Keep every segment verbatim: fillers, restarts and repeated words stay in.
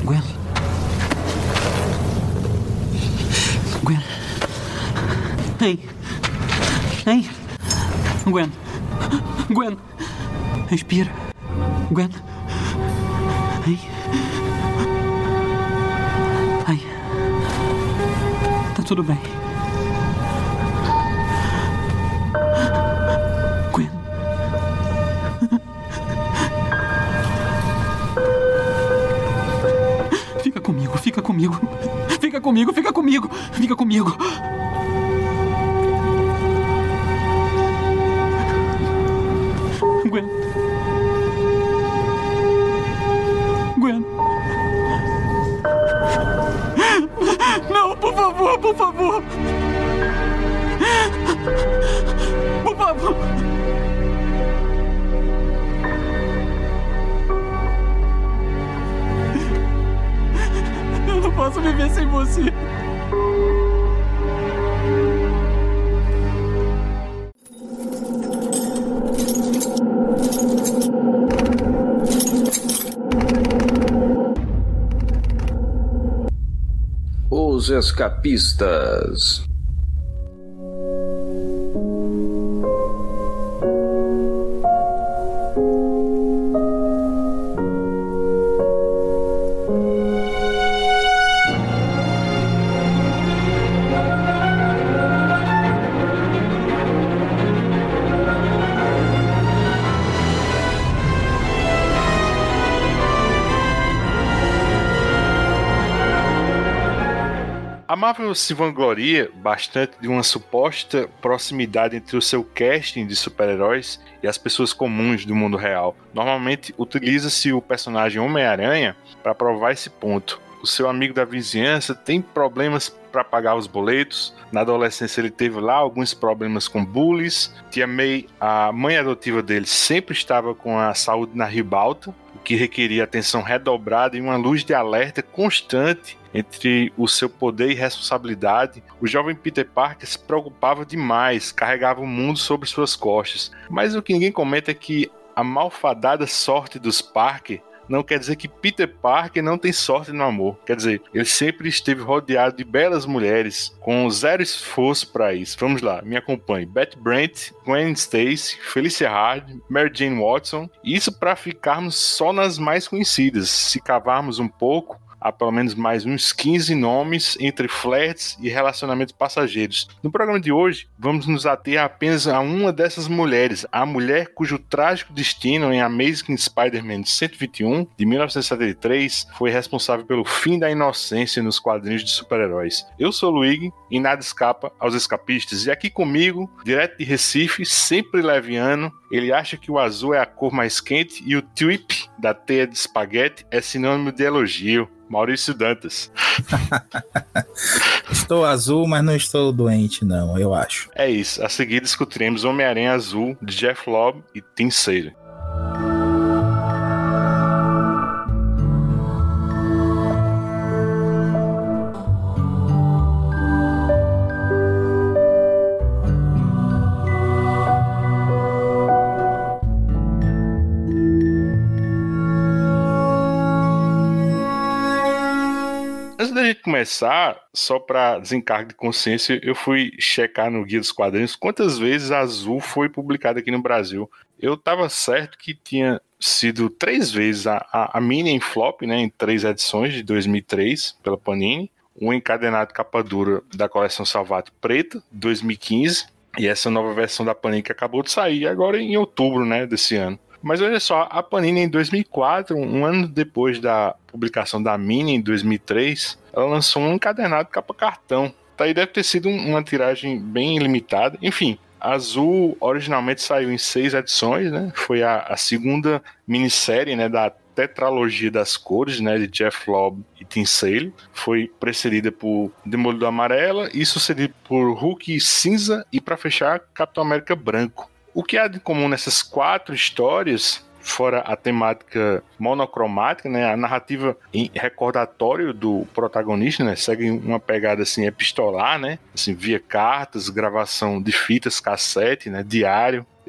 Gwen? Gwen? Ei! Ei! Gwen! Gwen! Respira! Gwen! Ei! Ai! Tá tudo bem. Gwen! Fica comigo, fica comigo. Fica comigo, fica comigo. Fica comigo. Gwen. Gwen. Não, por favor, por favor. Por favor. Eu não posso viver sem você. Os Escapistas. A Marvel se vangloria bastante de uma suposta proximidade entre o seu casting de super-heróis e as pessoas comuns do mundo real. Normalmente utiliza-se o personagem Homem-Aranha para provar esse ponto. O seu amigo da vizinhança tem problemas para pagar os boletos. Na adolescência ele teve lá alguns problemas com bullies. Tia May, a mãe adotiva dele, sempre estava com a saúde na ribalta, o que requeria atenção redobrada e uma luz de alerta constante entre o seu poder e responsabilidade. O jovem Peter Parker se preocupava demais, carregava o mundo sobre suas costas. Mas o que ninguém comenta é que a malfadada sorte dos Parker não quer dizer que Peter Parker não tem sorte no amor. Quer dizer, ele sempre esteve rodeado de belas mulheres, com zero esforço para isso. Vamos lá, me acompanhe. Betty Brant, Gwen Stacy, Felicia Hard, Mary Jane Watson. Isso para ficarmos só nas mais conhecidas. Se cavarmos um pouco, há pelo menos mais uns quinze nomes entre flertes e relacionamentos passageiros. No programa de hoje, vamos nos ater apenas a uma dessas mulheres, a mulher cujo trágico destino em Amazing Spider-Man cento e vinte e um, de mil novecentos e setenta e três, foi responsável pelo fim da inocência nos quadrinhos de super-heróis. Eu sou o Luigi e nada escapa aos escapistas. E aqui comigo, direto de Recife, sempre leviano, ele acha que o azul é a cor mais quente e o tweep da teia de espaguete é sinônimo de elogio. Maurício Dantas. Estou azul, mas não estou doente, não, eu acho. É isso. A seguir discutiremos Homem-Aranha Azul, de Jeff Loeb e Tim Sale. Antes da gente começar, só para desencargo de consciência, eu fui checar no Guia dos Quadrinhos quantas vezes a Azul foi publicada aqui no Brasil. Eu estava certo que tinha sido três vezes a, a, a mini em flop, né, em três edições de dois mil e três, pela Panini. Um encadenado capa dura da coleção Salvato Preta, dois mil e quinze. E essa nova versão da Panini que acabou de sair agora em outubro, né, desse ano. Mas olha só, a Panini em dois mil e quatro, um ano depois da publicação da Mini em dois mil e três, ela lançou um encadernado capa cartão. Daí deve ter sido uma tiragem bem limitada. Enfim, a Azul originalmente saiu em seis edições, né? Foi a, a segunda minissérie, né, da tetralogia das cores, né, de Jeff Loeb e Tim Sale. Foi precedida por Demolidor Amarela e sucedida por Hulk Cinza e, para fechar, Capitão América Branco. O que há de comum nessas quatro histórias, fora a temática monocromática, né, a narrativa em recordatório do protagonista, né, segue uma pegada assim epistolar, né, assim, via cartas, gravação de fitas cassete, né, diário.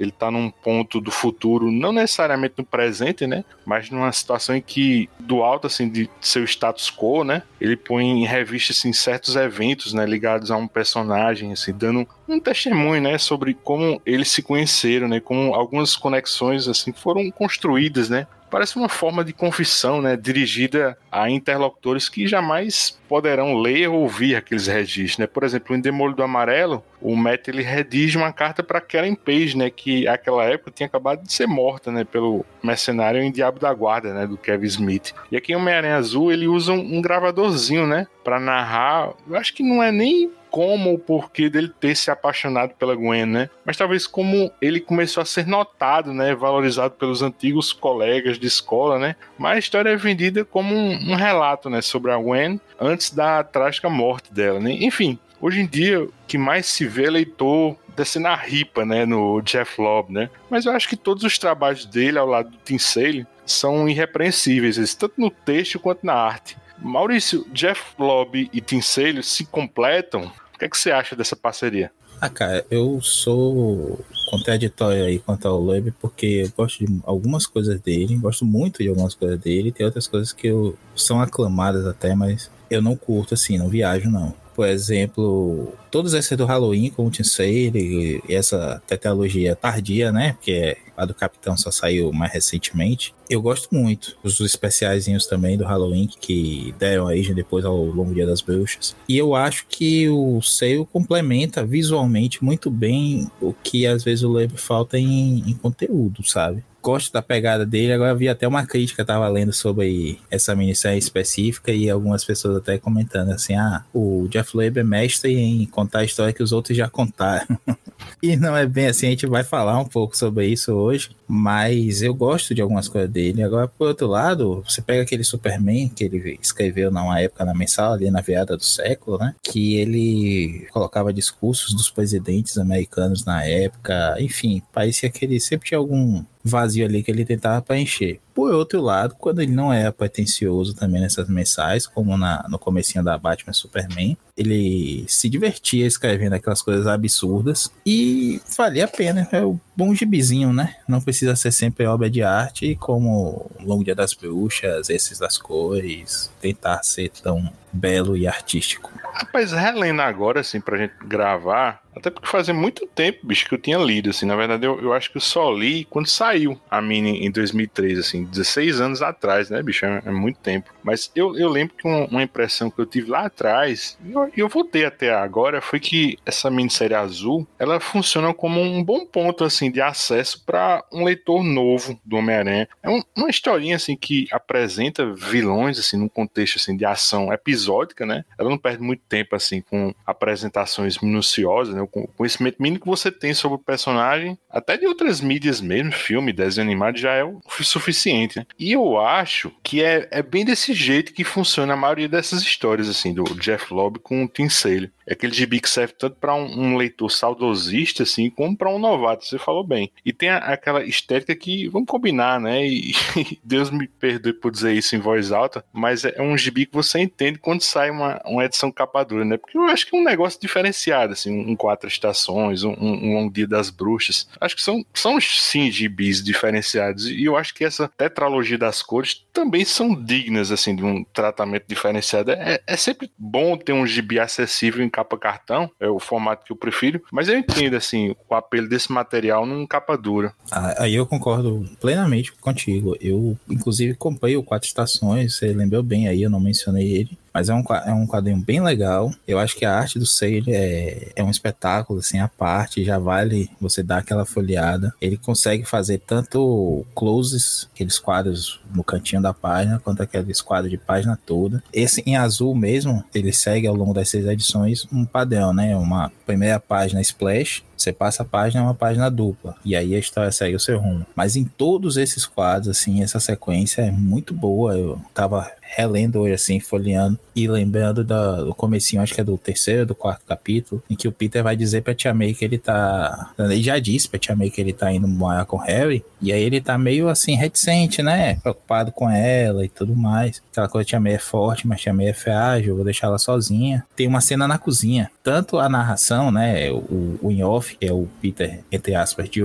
ele tá num ponto do futuro, não necessariamente no presente, né? Mas numa situação em que, do alto, assim, de seu status quo, né? Ele põe em revista, assim, certos eventos, né? Ligados a um personagem, assim, dando um testemunho, né? Sobre como eles se conheceram, né? Como algumas conexões, assim, foram construídas, né? Parece uma forma de confissão, né, dirigida a interlocutores que jamais poderão ler ou ouvir aqueles registros, né? Por exemplo, em Demolho do Amarelo, o Matt ele redige uma carta para Karen Page, né, que naquela época tinha acabado de ser morta, né, pelo mercenário em Diabo da Guarda, né, do Kevin Smith. E aqui em Homem-Aranha Azul ele usa um, um gravadorzinho, né, para narrar. Eu acho que não é nem como o porquê dele ter se apaixonado pela Gwen, né? Mas talvez como ele começou a ser notado, né? Valorizado pelos antigos colegas de escola, né? Mas a história é vendida como um, um relato, né? Sobre a Gwen antes da trágica morte dela, né? Enfim, hoje em dia, o que mais se vê é leitor descendo a ripa, né? No Jeff Lobb, né? Mas eu acho que todos os trabalhos dele ao lado do Tim Sale são irrepreensíveis, tanto no texto quanto na arte. Maurício, Jeff Lobb e Tim Sale se completam. O que é que você acha dessa parceria? Ah, cara, eu sou contraditório aí quanto ao Lobb, porque eu gosto de algumas coisas dele, gosto muito de algumas coisas dele, tem outras coisas que eu, são aclamadas até, mas eu não curto assim, não viajo não. Por exemplo, todos esses do Halloween, como o Tim Sale, e essa tetralogia tardia, né, porque é, a do Capitão só saiu mais recentemente, eu gosto muito. Os especiaizinhos também do Halloween, que deram aí depois ao longo Dia das Bruxas. E eu acho que o Sale complementa visualmente muito bem o que às vezes o Loeb falta em, em conteúdo, sabe? Gosto da pegada dele. Agora vi até uma crítica, tava lendo sobre essa minissérie específica e algumas pessoas até comentando assim, ah, o Jeff Loeb é mestre em contar a história que os outros já contaram. E não é bem assim, a gente vai falar um pouco sobre isso hoje, mas eu gosto de algumas coisas dele. Agora, por outro lado, você pega aquele Superman que ele escreveu numa época na mensal, ali na virada do século, né, que ele colocava discursos dos presidentes americanos na época, enfim, parecia que ele sempre tinha algum vazio ali que ele tentava preencher. Por outro lado, quando ele não era pretencioso também nessas mensais, como na, no comecinho da Batman Superman, ele se divertia escrevendo aquelas coisas absurdas e valia a pena. É o bom gibizinho, né? Não precisa ser sempre obra de arte, como o Longo Dia das Bruxas, esses das cores, tentar ser tão belo e artístico. Rapaz, relendo agora, assim, pra gente gravar, até porque fazia muito tempo, bicho, que eu tinha lido, assim, na verdade eu, eu acho que eu só li quando saiu a mini em dois mil e três, assim, dezesseis anos atrás, né, bicho, é, é muito tempo. Mas eu, eu lembro que um, uma impressão que eu tive lá atrás, e eu, eu voltei até agora, foi que essa minissérie azul, ela funciona como um bom ponto, assim, de acesso para um leitor novo do Homem-Aranha. É um, uma historinha, assim, que apresenta vilões, assim, num contexto, assim, de ação episódica, né, ela não perde muito tempo, assim, com apresentações minuciosas, né, com o conhecimento mínimo que você tem sobre o personagem, até de outras mídias mesmo, filme, desenho animado, já é o suficiente, né? E eu acho que é, é bem desse jeito que funciona a maioria dessas histórias, assim, do Jeff Lobb com o Tim Sale. É aquele gibi que serve tanto para um, um leitor saudosista, assim, como para um novato, você falou bem. E tem a, aquela estética que, vamos combinar, né, e, e Deus me perdoe por dizer isso em voz alta, mas é um gibi que você entende quando sai uma, uma edição capa dura, né, porque eu acho que é um negócio diferenciado, assim, um, um Quatro Estações, um, um Longo Dia das Bruxas, acho que são, são sim gibis diferenciados, e eu acho que essa tetralogia das cores também são dignas, assim, de um tratamento diferenciado. É, é sempre bom ter um gibi acessível em capa cartão, é o formato que eu prefiro, mas eu entendo, assim, o apelo desse material num capa dura. Ah, aí eu concordo plenamente contigo. Eu, inclusive, comprei o Quatro Estações, você lembrou bem aí, eu não mencionei ele, mas é um, é um quadrinho bem legal. Eu acho que a arte do Sale é, é um espetáculo, assim, a parte, já vale você dar aquela folheada. Ele consegue fazer tanto closes, aqueles quadros no cantinho da página, quanto aqueles quadros de página toda. Esse em azul mesmo, ele segue ao longo das seis edições um padrão, né? Uma primeira página splash, você passa a página, é uma página dupla, e aí a história segue o seu rumo. Mas em todos esses quadros, assim, essa sequência é muito boa. Eu tava relendo hoje, assim, folheando e lembrando da, do comecinho, acho que é do terceiro, do quarto capítulo, em que o Peter vai dizer pra Tia May que ele tá... Ele já disse pra Tia May que ele tá indo morar com o Harry, e aí ele tá meio, assim, reticente, né? Preocupado com ela e tudo mais. Aquela coisa, Tia May é forte, mas Tia May é frágil, vou deixar ela sozinha. Tem uma cena na cozinha. Tanto a narração, né, o, o in-off, que é o Peter, entre aspas, de hoje,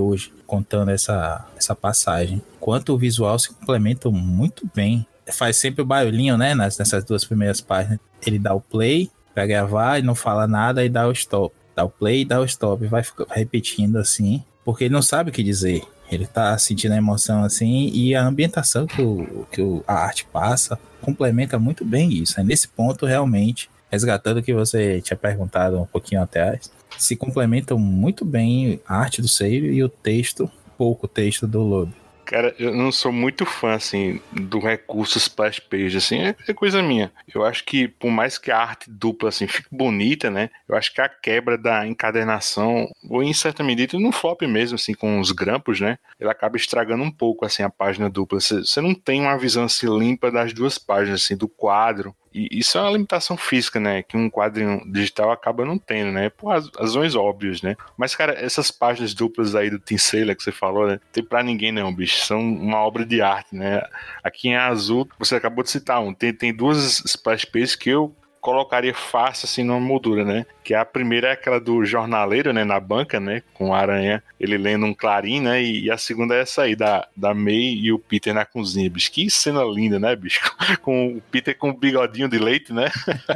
contando essa, essa passagem. Quanto o visual se complementa muito bem. Faz sempre o barulhinho, né, nas, nessas duas primeiras páginas. Ele dá o play pra gravar e não fala nada e dá o stop. Dá o play e dá o stop. Vai repetindo assim, porque ele não sabe o que dizer. Ele tá sentindo a emoção assim, e a ambientação que, o, que o, a arte passa complementa muito bem isso. É nesse ponto, realmente, resgatando o que você tinha perguntado um pouquinho atrás, se complementam muito bem a arte do Seio e o texto, pouco texto do Loeb. Cara, eu não sou muito fã, assim, do recurso splash page, assim, é, é coisa minha. Eu acho que, por mais que a arte dupla, assim, fique bonita, né, eu acho que a quebra da encadernação, ou em certa medida, no flop mesmo, assim, com os grampos, né, ele acaba estragando um pouco, assim, a página dupla. Você não tem uma visão, assim, limpa das duas páginas, assim, do quadro. E isso é uma limitação física, né? Que um quadrinho digital acaba não tendo, né? Por razões óbvias, né? Mas, cara, essas páginas duplas aí do Tim Saylor que você falou, né? Tem pra ninguém não, bicho. São uma obra de arte, né? Aqui em azul, você acabou de citar um. Tem, tem duas splash pages que eu colocaria fácil, assim, numa moldura, né? Que a primeira é aquela do jornaleiro, né? Na banca, né? Com a aranha, ele lendo um clarim, né? E, e a segunda é essa aí, da, da May e o Peter na cozinha, bicho. Que cena linda, né, bicho? Com o Peter com o bigodinho de leite, né?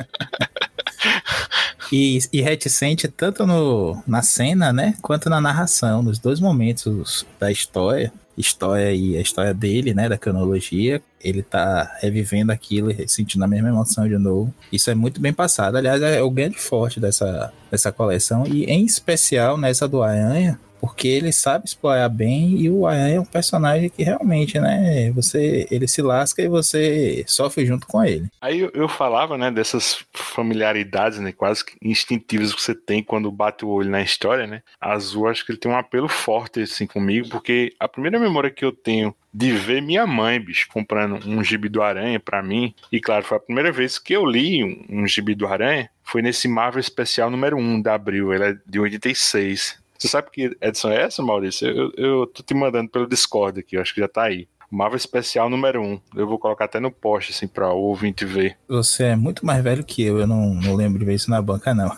E, e reticente tanto no, na cena, né? Quanto na narração, nos dois momentos da história. História e a história dele, né, da cronologia, ele tá revivendo aquilo e sentindo a mesma emoção de novo. Isso é muito bem passado. Aliás, é o grande forte dessa, dessa coleção, e em especial nessa do Aranha, porque ele sabe explorar bem, e o Aranha é um personagem que realmente, né, você, ele se lasca e você sofre junto com ele. Aí eu, eu falava, né, dessas familiaridades, né, quase instintivas que você tem quando bate o olho na história, né. Azul, acho que ele tem um apelo forte, assim, comigo, porque a primeira memória que eu tenho de ver minha mãe, bicho, comprando um gibi do Aranha pra mim, e claro, foi a primeira vez que eu li um, um gibi do Aranha, foi nesse Marvel Especial número um da Abril, ele é de oitenta e seis. Você sabe que edição é essa, Maurício? Eu, eu tô te mandando pelo Discord aqui, eu acho que já tá aí. Marvel Especial número um. Eu vou colocar até no post, assim, pra o ouvinte ver. Você é muito mais velho que eu, eu não, não lembro de ver isso na banca, não.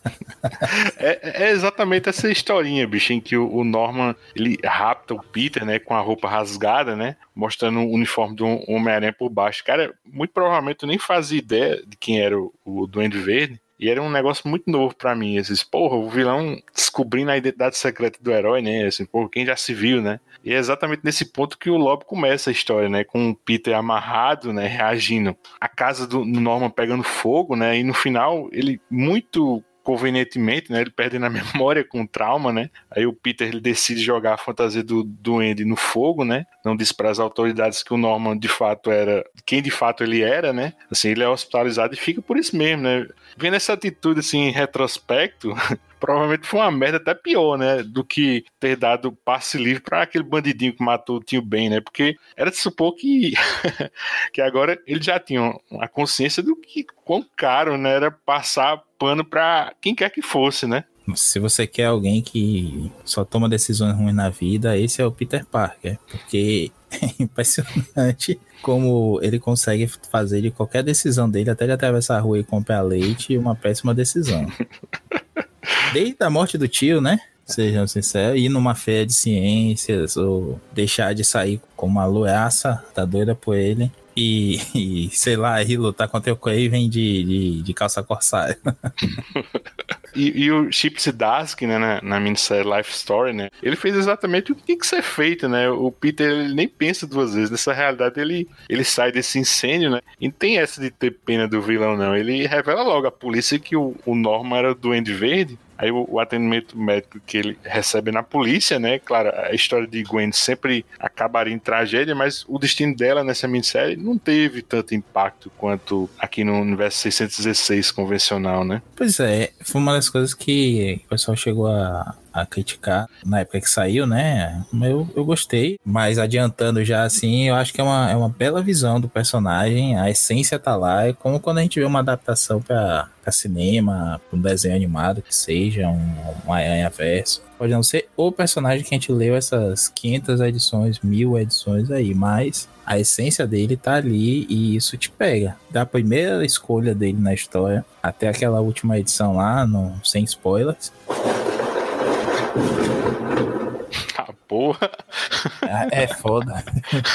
é, é exatamente essa historinha, bicho, em que o, o Norman, ele rapta o Peter, né, com a roupa rasgada, né, mostrando o uniforme do Homem-Aranha por baixo. Cara, muito provavelmente eu nem fazia ideia de quem era o, o Duende Verde. E era um negócio muito novo pra mim, esses, porra, o vilão descobrindo a identidade secreta do herói, né, assim, porra, quem já se viu, né, e é exatamente nesse ponto que o Loeb começa a história, né, com o Peter amarrado, né, reagindo, a casa do Norman pegando fogo, né, e no final, ele muito convenientemente, né, ele perde na memória com trauma, né, aí o Peter, ele decide jogar a fantasia do Duende no fogo, né, não diz para as autoridades que o Norman de fato era, quem de fato ele era, né, assim, ele é hospitalizado e fica por isso mesmo, né, vendo essa atitude, assim, em retrospecto, provavelmente foi uma merda até pior, né, do que ter dado passe livre para aquele bandidinho que matou o tio Ben, né, porque era de supor que que agora ele já tinha a consciência do que quão caro, né, era passar pano para quem quer que fosse, né. Se você quer alguém que só toma decisões ruins na vida, esse é o Peter Parker, porque é impressionante como ele consegue fazer de qualquer decisão dele, até de atravessar a rua e comprar leite, uma péssima decisão. Desde a morte do tio, né? Sejam sinceros, ir numa feira de ciências, ou deixar de sair com uma loiaça, tá doida por ele, e, e sei lá, ir lutar contra o Craven de, de, de calça corsária. E, e o Chip Zdarsky, né, na, na minissérie Life Story, né, ele fez exatamente o que tem que ser feito, né, o Peter, ele nem pensa duas vezes, nessa realidade ele, ele sai desse incêndio, né, e não tem essa de ter pena do vilão, não, ele revela logo à polícia que o, o Norman era o Duende Verde. Aí o, o atendimento médico que ele recebe na polícia, né? Claro, a história de Gwen sempre acabaria em tragédia, mas o destino dela nessa minissérie não teve tanto impacto quanto aqui no universo seiscentos e dezesseis convencional, né? Pois é, foi uma das coisas que o pessoal chegou a, a criticar na época que saiu, né? Eu, eu gostei, mas adiantando já assim, eu acho que é uma, é uma bela visão do personagem, a essência tá lá, é como quando a gente vê uma adaptação pra, pra cinema, pra um desenho animado que seja, um, um Aranha-verso. Pode não ser o personagem que a gente leu essas quinhentas edições, mil edições aí, mas a essência dele tá ali e isso te pega. Da primeira escolha dele na história até aquela última edição lá, no, sem spoilers. Ah, porra. É, é foda.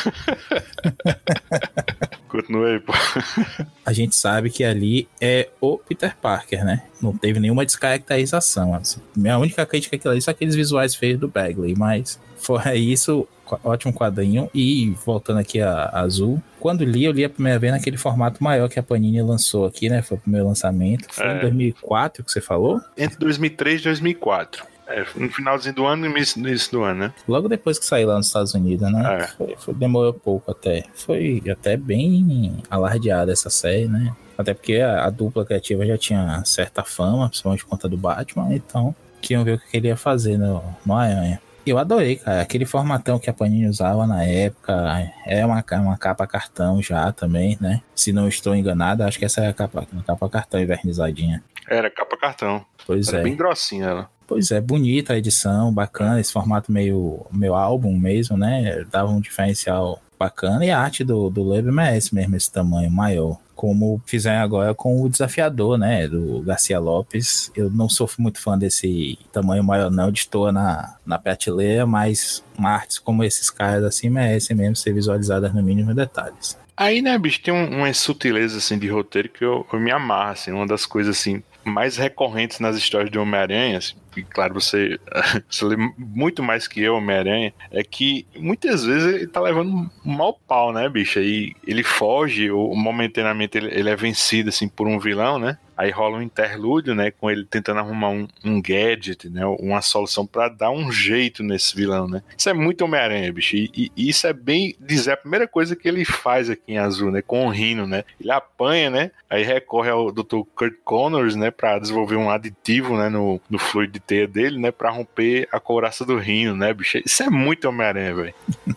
Continua aí, pô. A gente sabe que ali é o Peter Parker, né? Não teve nenhuma descaracterização. Assim. Minha única crítica é aquilo são aqueles visuais feios do Bagley, mas fora isso, ótimo quadrinho. E voltando aqui a, a Azul, quando li, eu li a primeira vez naquele formato maior que a Panini lançou aqui, né? Foi o primeiro lançamento. Foi é. em dois mil e quatro que você falou? Entre dois mil e três e dois mil e quatro. É, no finalzinho do ano e no início do ano, né? Logo depois que saiu lá nos Estados Unidos, né? É. Foi, foi, demorou pouco até. Foi até bem alardeada essa série, né? Até porque a, a dupla criativa já tinha certa fama, principalmente por conta do Batman, então queriam ver o que ele ia fazer no, no Aranha. Eu adorei, cara. Aquele formatão que a Panini usava na época. É uma, uma capa cartão já também, né? Se não estou enganado, acho que essa é a capa, a capa cartão envernizadinha. Era capa cartão. Pois Era é. bem grossinha ela. Pois é, bonita a edição, bacana. Esse formato meio, meio álbum mesmo, né? Dava um diferencial bacana. E a arte do, do Loeb merece mesmo esse tamanho maior. Como fizeram agora com o Desafiador, né, do Garcia Lopes. Eu não sou muito fã desse tamanho maior não, de estou na, na prateleira, mas artes como esses caras assim merecem mesmo ser visualizadas no mínimo detalhes. Aí, né, bicho, tem um, umas sutilezas assim de roteiro que eu, eu me amarro, assim, uma das coisas assim mais recorrentes nas histórias de Homem-Aranha, assim, e claro, você, você lê muito mais que eu, Homem-Aranha, é que muitas vezes ele tá levando um mau pau, né, bicho? Aí ele foge, ou momentaneamente ele, ele é vencido, assim, por um vilão, né? Aí rola um interlúdio, né, com ele tentando arrumar um, um gadget, né, uma solução pra dar um jeito nesse vilão, né. Isso é muito Homem-Aranha, bicho, e, e isso é bem dizer a primeira coisa que ele faz aqui em Azul, né, com o Rhino, né. Ele apanha, né, aí recorre ao doutor Kurt Connors, né, pra desenvolver um aditivo, né, no, no fluido de teia dele, né, pra romper a couraça do Rhino, né, bicho. Isso é muito Homem-Aranha, velho.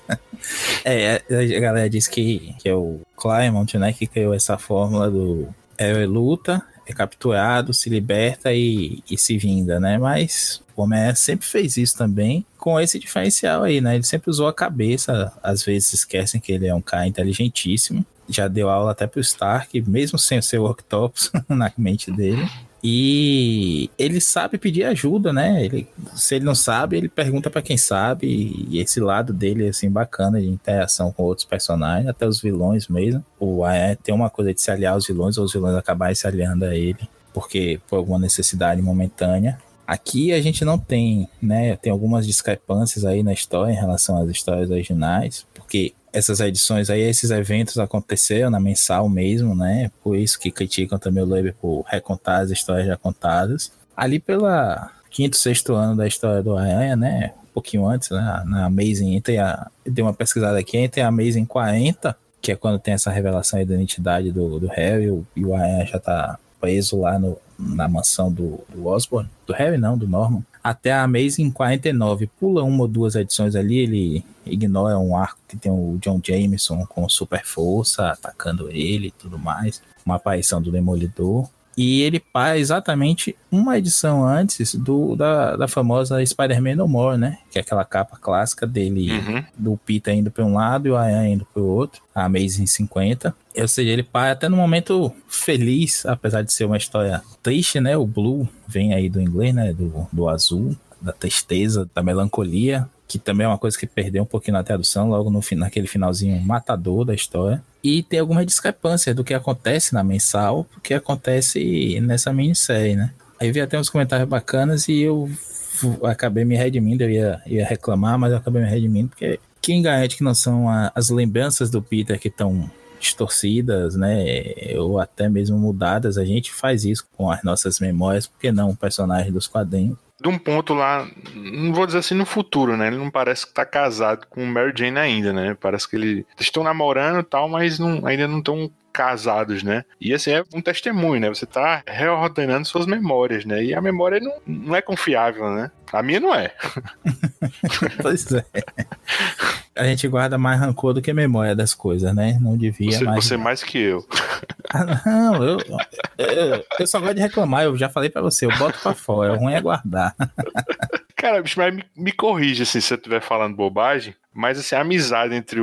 É, a galera diz que, que é o Claremont, né, que criou essa fórmula do herói luta, é capturado, se liberta e, e se vinga, né? Mas o Homem-Aranha sempre fez isso também, com esse diferencial aí, né? Ele sempre usou a cabeça, às vezes esquecem que ele é um cara inteligentíssimo, já deu aula até pro Stark, mesmo sem o seu Octopus na mente dele. E ele sabe pedir ajuda, né? Ele, se ele não sabe, ele pergunta pra quem sabe. E esse lado dele, assim, bacana de interação com outros personagens, até os vilões mesmo. O Aranha tem uma coisa de se aliar aos vilões, ou os vilões acabarem se aliando a ele, porque por alguma necessidade momentânea. Aqui a gente não tem, né? Tem algumas discrepâncias aí na história em relação às histórias originais, porque essas edições aí, esses eventos aconteceram na mensal mesmo, né? Por isso que criticam também o Loeb por recontar as histórias já contadas. Ali pela quinto, sexto ano da história do Aranha, né? Um pouquinho antes, né? Na Amazing, entre a... Eu dei uma pesquisada aqui, entre a Amazing quarenta, que é quando tem essa revelação da identidade do, do Harry, e o Aranha já tá preso lá no, na mansão do, do Osborn. Do Harry não, do Norman. Até a Amazing quarenta e nove. Pula uma ou duas edições ali, ele ignora um arco que tem o John Jameson com super força, atacando ele e tudo mais. Uma aparição do Demolidor. E ele para exatamente uma edição antes do, da, da famosa Spider-Man No More, né? Que é aquela capa clássica dele, uhum. do Peter indo para um lado e o Aranha indo para o outro. A Amazing cinquenta. Ou seja, ele para até no momento feliz, apesar de ser uma história triste, né? O Blue vem aí do inglês, né? Do, do azul, da tristeza, da melancolia, que também é uma coisa que perdeu um pouquinho na tradução, logo no, naquele finalzinho matador da história. E tem alguma discrepância do que acontece na mensal, do que acontece nessa minissérie, né? Aí vi até uns comentários bacanas e eu acabei me redimindo, eu ia, ia reclamar, mas eu acabei me redimindo, porque quem garante que não são a, as lembranças do Peter que estão distorcidas, né, ou até mesmo mudadas. A gente faz isso com as nossas memórias, porque não um personagem dos quadrinhos. De um ponto lá, não vou dizer assim no futuro, né? Ele não parece que tá casado com Mary Jane ainda, né? Parece que eles estão namorando e tal, mas não, ainda não estão casados, né? E assim, é um testemunho, né? Você tá reordenando suas memórias, né? E a memória não, não é confiável, né? A minha não é. Pois é. A gente guarda mais rancor do que memória das coisas, né? Não devia você, mais... Você mais que eu. Ah, não, eu, eu, eu só gosto de reclamar, eu já falei pra você, eu boto pra fora, o ruim é guardar. Cara, bicho, mas me, me corrige assim, se eu estiver falando bobagem, mas assim, a amizade entre o, o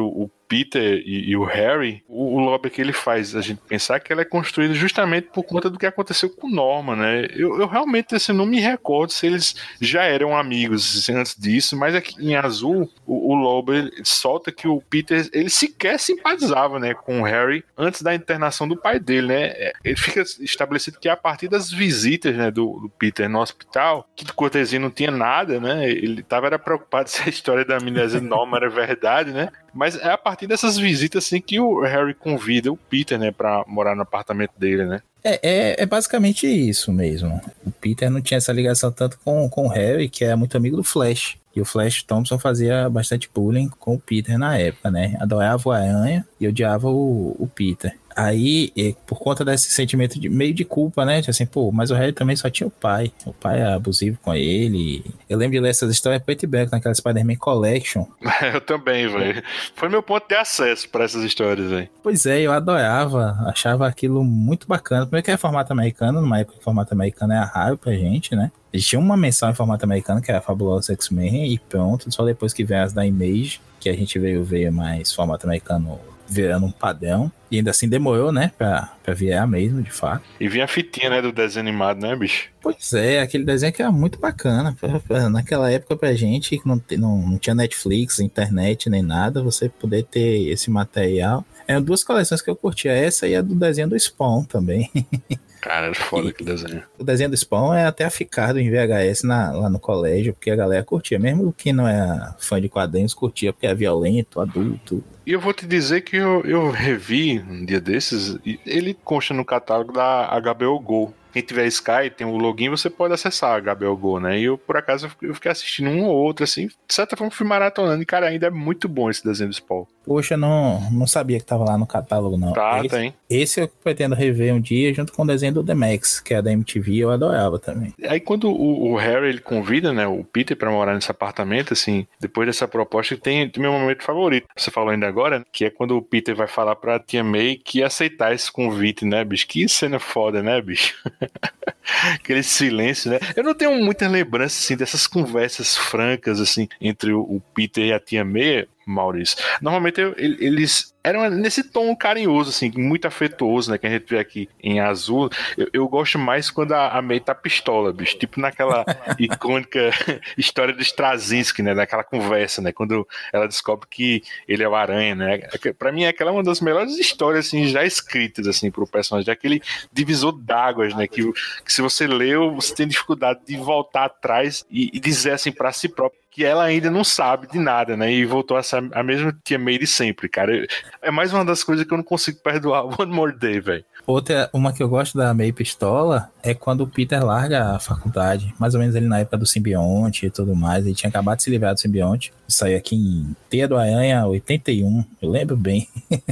Peter e, e o Harry, o, o lobby que ele faz a gente pensar que ela é construída justamente por conta do que aconteceu com o Norman, né? Eu, eu realmente assim, não me recordo se eles já eram amigos assim, antes disso, mas aqui em Azul, o, o lobby solta que o Peter, ele sequer simpatizava, né, com o Harry antes da internação do pai dele, né? Ele fica estabelecido que a partir das visitas, né, do, do Peter no hospital, que do Cortezinho não tinha nada, né? Ele tava era preocupado se a história da amnésia Norma era verdade, né? Mas é a partir dessas visitas assim que o Harry convida o Peter, né, pra morar no apartamento dele, né? É, é, é basicamente isso mesmo. O Peter não tinha essa ligação tanto com, com o Harry, que é muito amigo do Flash. E o Flash Thompson fazia bastante bullying com o Peter na época, né? Adorava o Aranha e odiava o, o Peter. Aí, por conta desse sentimento de meio de culpa, né? Assim, pô, mas o Harry também só tinha o pai. O pai era abusivo com ele. Eu lembro de ler essas histórias preto e branco naquela Spider-Man Collection. Eu também, velho. Foi meu ponto de acesso para essas histórias, velho. Pois é, eu adorava. Achava aquilo muito bacana. Primeiro que era formato americano, numa época que o formato americano era raro pra gente, né? A gente tinha uma menção em formato americano, que era a Fabulosa X-Men, e pronto. Só depois que veio as da Image, que a gente veio ver mais formato americano virando um padrão. E ainda assim demorou, né, pra, pra virar mesmo, de fato. E vinha a fitinha, né, do desenho animado, né, bicho? Pois é, aquele desenho que era muito bacana. Naquela época pra gente, não, não, não tinha Netflix, internet, nem nada, você poder ter esse material. Eram duas coleções que eu curtia, essa e a do desenho do Spawn também. Cara, era foda aquele desenho. O desenho do Spawn é até ficado em V H S na, lá no colégio, porque a galera curtia. Mesmo quem não é fã de quadrinhos, curtia, porque é violento, adulto. E eu vou te dizer que eu, eu revi um dia desses, e ele consta no catálogo da H B O Go. Quem tiver Sky, tem o login, você pode acessar a H B O Go, né? E eu, por acaso, eu fiquei assistindo um ou outro, assim, de certa forma fui maratonando, e cara, ainda é muito bom esse desenho do Spawn. Poxa, não, não sabia que tava lá no catálogo, não. Tá, esse, tem. Esse eu pretendo rever um dia, junto com o desenho do The Max, que é da M T V, eu adorava também. Aí quando o, o Harry, ele convida, né, o Peter pra morar nesse apartamento, assim, depois dessa proposta, tem o meu momento favorito, você falou ainda agora, que é quando o Peter vai falar pra tia May que ia aceitar esse convite, né, bicho? Que cena foda, né, bicho? Aquele silêncio, né? Eu não tenho muitas lembranças, assim, dessas conversas francas, assim, entre o, o Peter e a tia May, Maurício. Normalmente eu, eles eram nesse tom carinhoso, assim, muito afetuoso, né? Que a gente vê aqui em Azul. Eu, eu gosto mais quando a, a May tá pistola, bicho. Tipo naquela icônica história do Straczynski, né? Daquela conversa, né? Quando ela descobre que ele é o Aranha, né? Pra mim, aquela é uma das melhores histórias, assim, já escritas, assim, pro personagem. Aquele divisor d'águas, né? Que, que se você leu, você tem dificuldade de voltar atrás e, e dizer, assim, pra si próprio que ela ainda não sabe de nada, né? E voltou a ser a mesma tia May de sempre, cara. É mais uma das coisas que eu não consigo perdoar. One More Day, velho. Outra, uma que eu gosto da May Pistola é quando o Peter larga a faculdade, mais ou menos ali na época do simbionte e tudo mais. Ele tinha acabado de se livrar do simbionte. Saiu aqui em Teia do Aranha oitenta e um, eu lembro bem.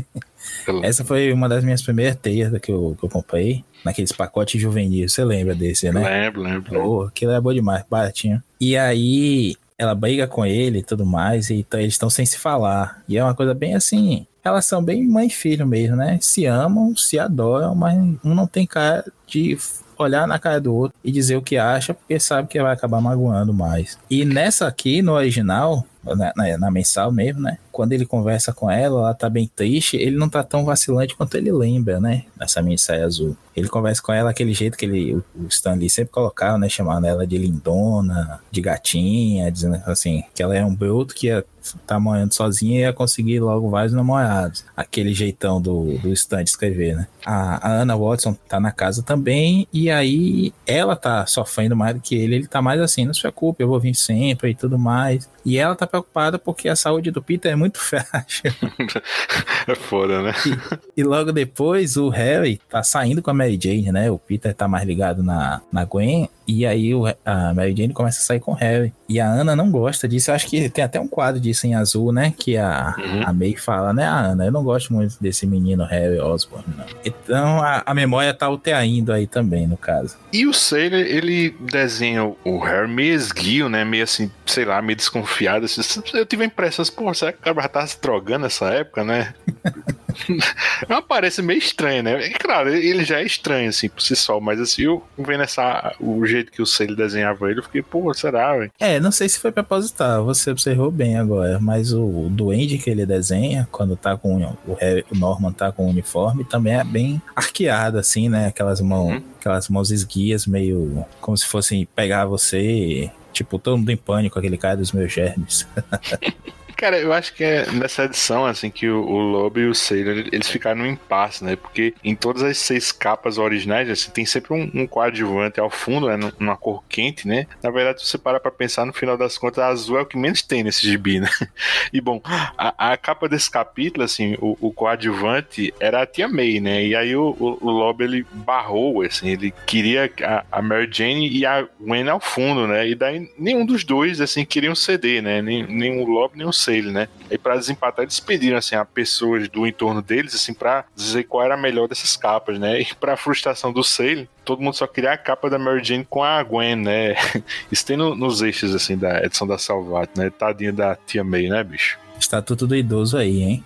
Essa foi uma das minhas primeiras teias que eu, que eu comprei, naqueles pacotes juvenis. Você lembra desse, né? Lembro, lembro. Oh, aquilo é bom demais, baratinho. E aí ela briga com ele e tudo mais, e eles estão sem se falar. E é uma coisa bem assim, relação bem mãe e filho mesmo, né? Se amam, se adoram, mas um não tem cara de olhar na cara do outro e dizer o que acha, porque sabe que vai acabar magoando mais. E nessa aqui, no original, na, na, na mensal mesmo, né? Quando ele conversa com ela, ela tá bem triste, ele não tá tão vacilante quanto ele lembra, né? Nessa mensagem azul. Ele conversa com ela aquele jeito que ele, o Stan Lee sempre colocava, né? Chamando ela de lindona, de gatinha, dizendo assim, que ela é um bruto que ia tá morando sozinha e ia conseguir logo vários namorados. Aquele jeitão do, do Stan de escrever, né? A, a Anna Watson tá na casa também, e aí ela tá sofrendo mais do que ele. Ele tá mais assim, não se preocupe, eu vou vir sempre e tudo mais. E ela tá preocupada porque a saúde do Peter é muito frágil. É foda, né? E, e logo depois o Harry tá saindo com a Mary Jane, né? O Peter tá mais ligado na, na Gwen, e aí o, a Mary Jane começa a sair com o Harry. E a Anna não gosta disso. Eu acho que tem até um quadro disso em azul, né? Que a, uhum. a May fala, né? A Anna, eu não gosto muito desse menino Harry Osborn, não. Então a, a memória tá alternando aí também, no caso. E o Sailor, ele desenha o Harry meio esguio, né? Meio assim, sei lá, meio desconfiado. Eu tive a impressão, pô, será que o cara já tava se drogando nessa época, né? É uma aparência meio estranha, né? E, claro, ele já é estranho, assim, por si só, mas assim, eu vendo essa, o jeito que o Sale desenhava ele, eu fiquei, pô, será, velho? É, não sei se foi proposital, você observou bem agora, mas o, o duende que ele desenha, quando tá com o, Harry, o Norman tá com o uniforme, também é bem arqueado, assim, né? Aquelas mãos, uhum. aquelas mãos esguias, meio como se fossem pegar você, tipo, todo mundo em pânico, aquele cara dos meus germes. Cara, eu acho que é nessa edição, assim, que o, o Lobo e o Sailor, eles ficaram no impasse, né? Porque em todas as seis capas originais, assim, tem sempre um, um coadjuvante ao fundo, né? Numa cor quente, né? Na verdade, se você parar pra pensar, no final das contas, a azul é o que menos tem nesse gibi, né? E, bom, a, a capa desse capítulo, assim, o, o coadjuvante era a Tia May, né? E aí o, o, o Lobo, ele barrou, assim, ele queria a, a Mary Jane e a Gwen ao fundo, né? E daí nenhum dos dois, assim, queriam ceder, né? Nem, nem o Lobo, nem o ele, né? E pra desempatar, eles pediram, assim, a pessoas do entorno deles, assim, pra dizer qual era a melhor dessas capas, né? E pra frustração do Sale, todo mundo só queria a capa da Mary Jane com a Gwen, né? Isso tem no, nos eixos, assim, da edição da Salvat, né? Tadinha da Tia May, né, bicho? Estatuto do idoso aí, hein?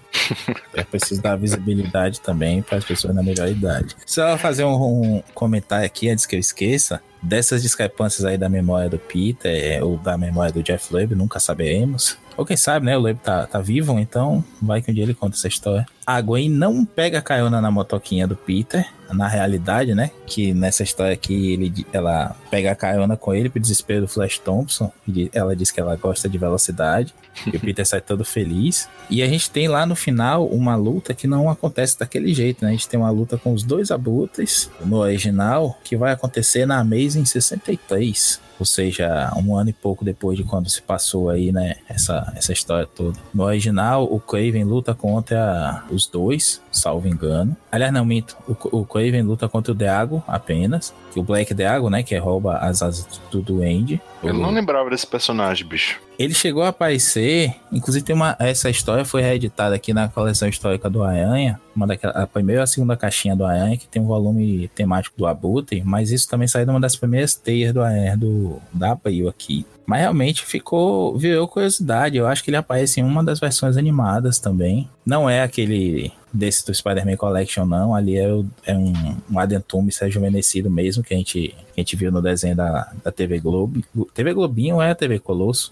É preciso dar visibilidade também para as pessoas na melhor idade. Só fazer um, um comentário aqui antes que eu esqueça. Dessas discrepâncias aí da memória do Peter ou da memória do Jeff Loeb, nunca saberemos. Ou quem sabe, né? O Loeb tá, tá vivo, então vai que um dia ele conta essa história. A Gwen não pega carona na motoquinha do Peter, na realidade, né? Que nessa história aqui ele, ela pega a carona com ele pro desespero do Flash Thompson. E ela diz que ela gosta de velocidade. E o Peter sai todo feliz. E a gente tem lá no final uma luta que não acontece daquele jeito, né? A gente tem uma luta com os dois abutres no original, que vai acontecer na Amazing sessenta e três. Ou seja, um ano e pouco depois de quando se passou aí, né, essa, essa história toda. No original, o Kraven luta contra os dois, salvo engano. Aliás, não, minto. O, o Kraven luta contra o Deago apenas. Que o Black Deago, né, que rouba as asas do Duende. Eu não lembrava desse personagem, bicho. Ele chegou a aparecer, inclusive tem uma, essa história foi reeditada aqui na coleção histórica do Aranha, uma daquela, a primeira e a segunda caixinha do Aranha, que tem um volume temático do Abutre, mas isso também saiu de uma das primeiras teias do Aranha do, da Abril aqui. Mas realmente ficou, virou curiosidade, eu acho que ele aparece em uma das versões animadas também. Não é aquele desse do Spider-Man Collection, não, ali é, o, é um, um adentume rejuvenescido mesmo, que a gente, que a gente viu no desenho da, da T V Globo. T V Globinho ou é a T V Colosso?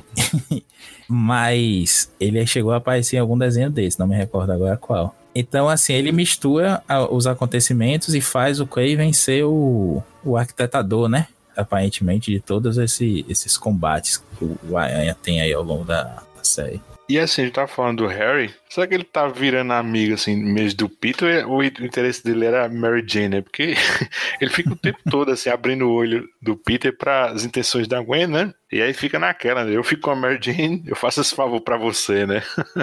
Mas ele chegou a aparecer em algum desenho desse, não me recordo agora qual. Então, assim, ele mistura os acontecimentos e faz o Kraven ser o, o arquitetador, né? Aparentemente, de todos esse, esses combates que o Aranha tem aí ao longo da, da série. E assim, a gente tava falando do Harry, será que ele tá virando amigo, assim, mesmo do Peter, ou o interesse dele era a Mary Jane, né? Porque ele fica o tempo todo, assim, abrindo o olho do Peter para as intenções da Gwen, né? E aí fica naquela, né? Eu fico com a Mary Jane, eu faço esse favor pra você, né?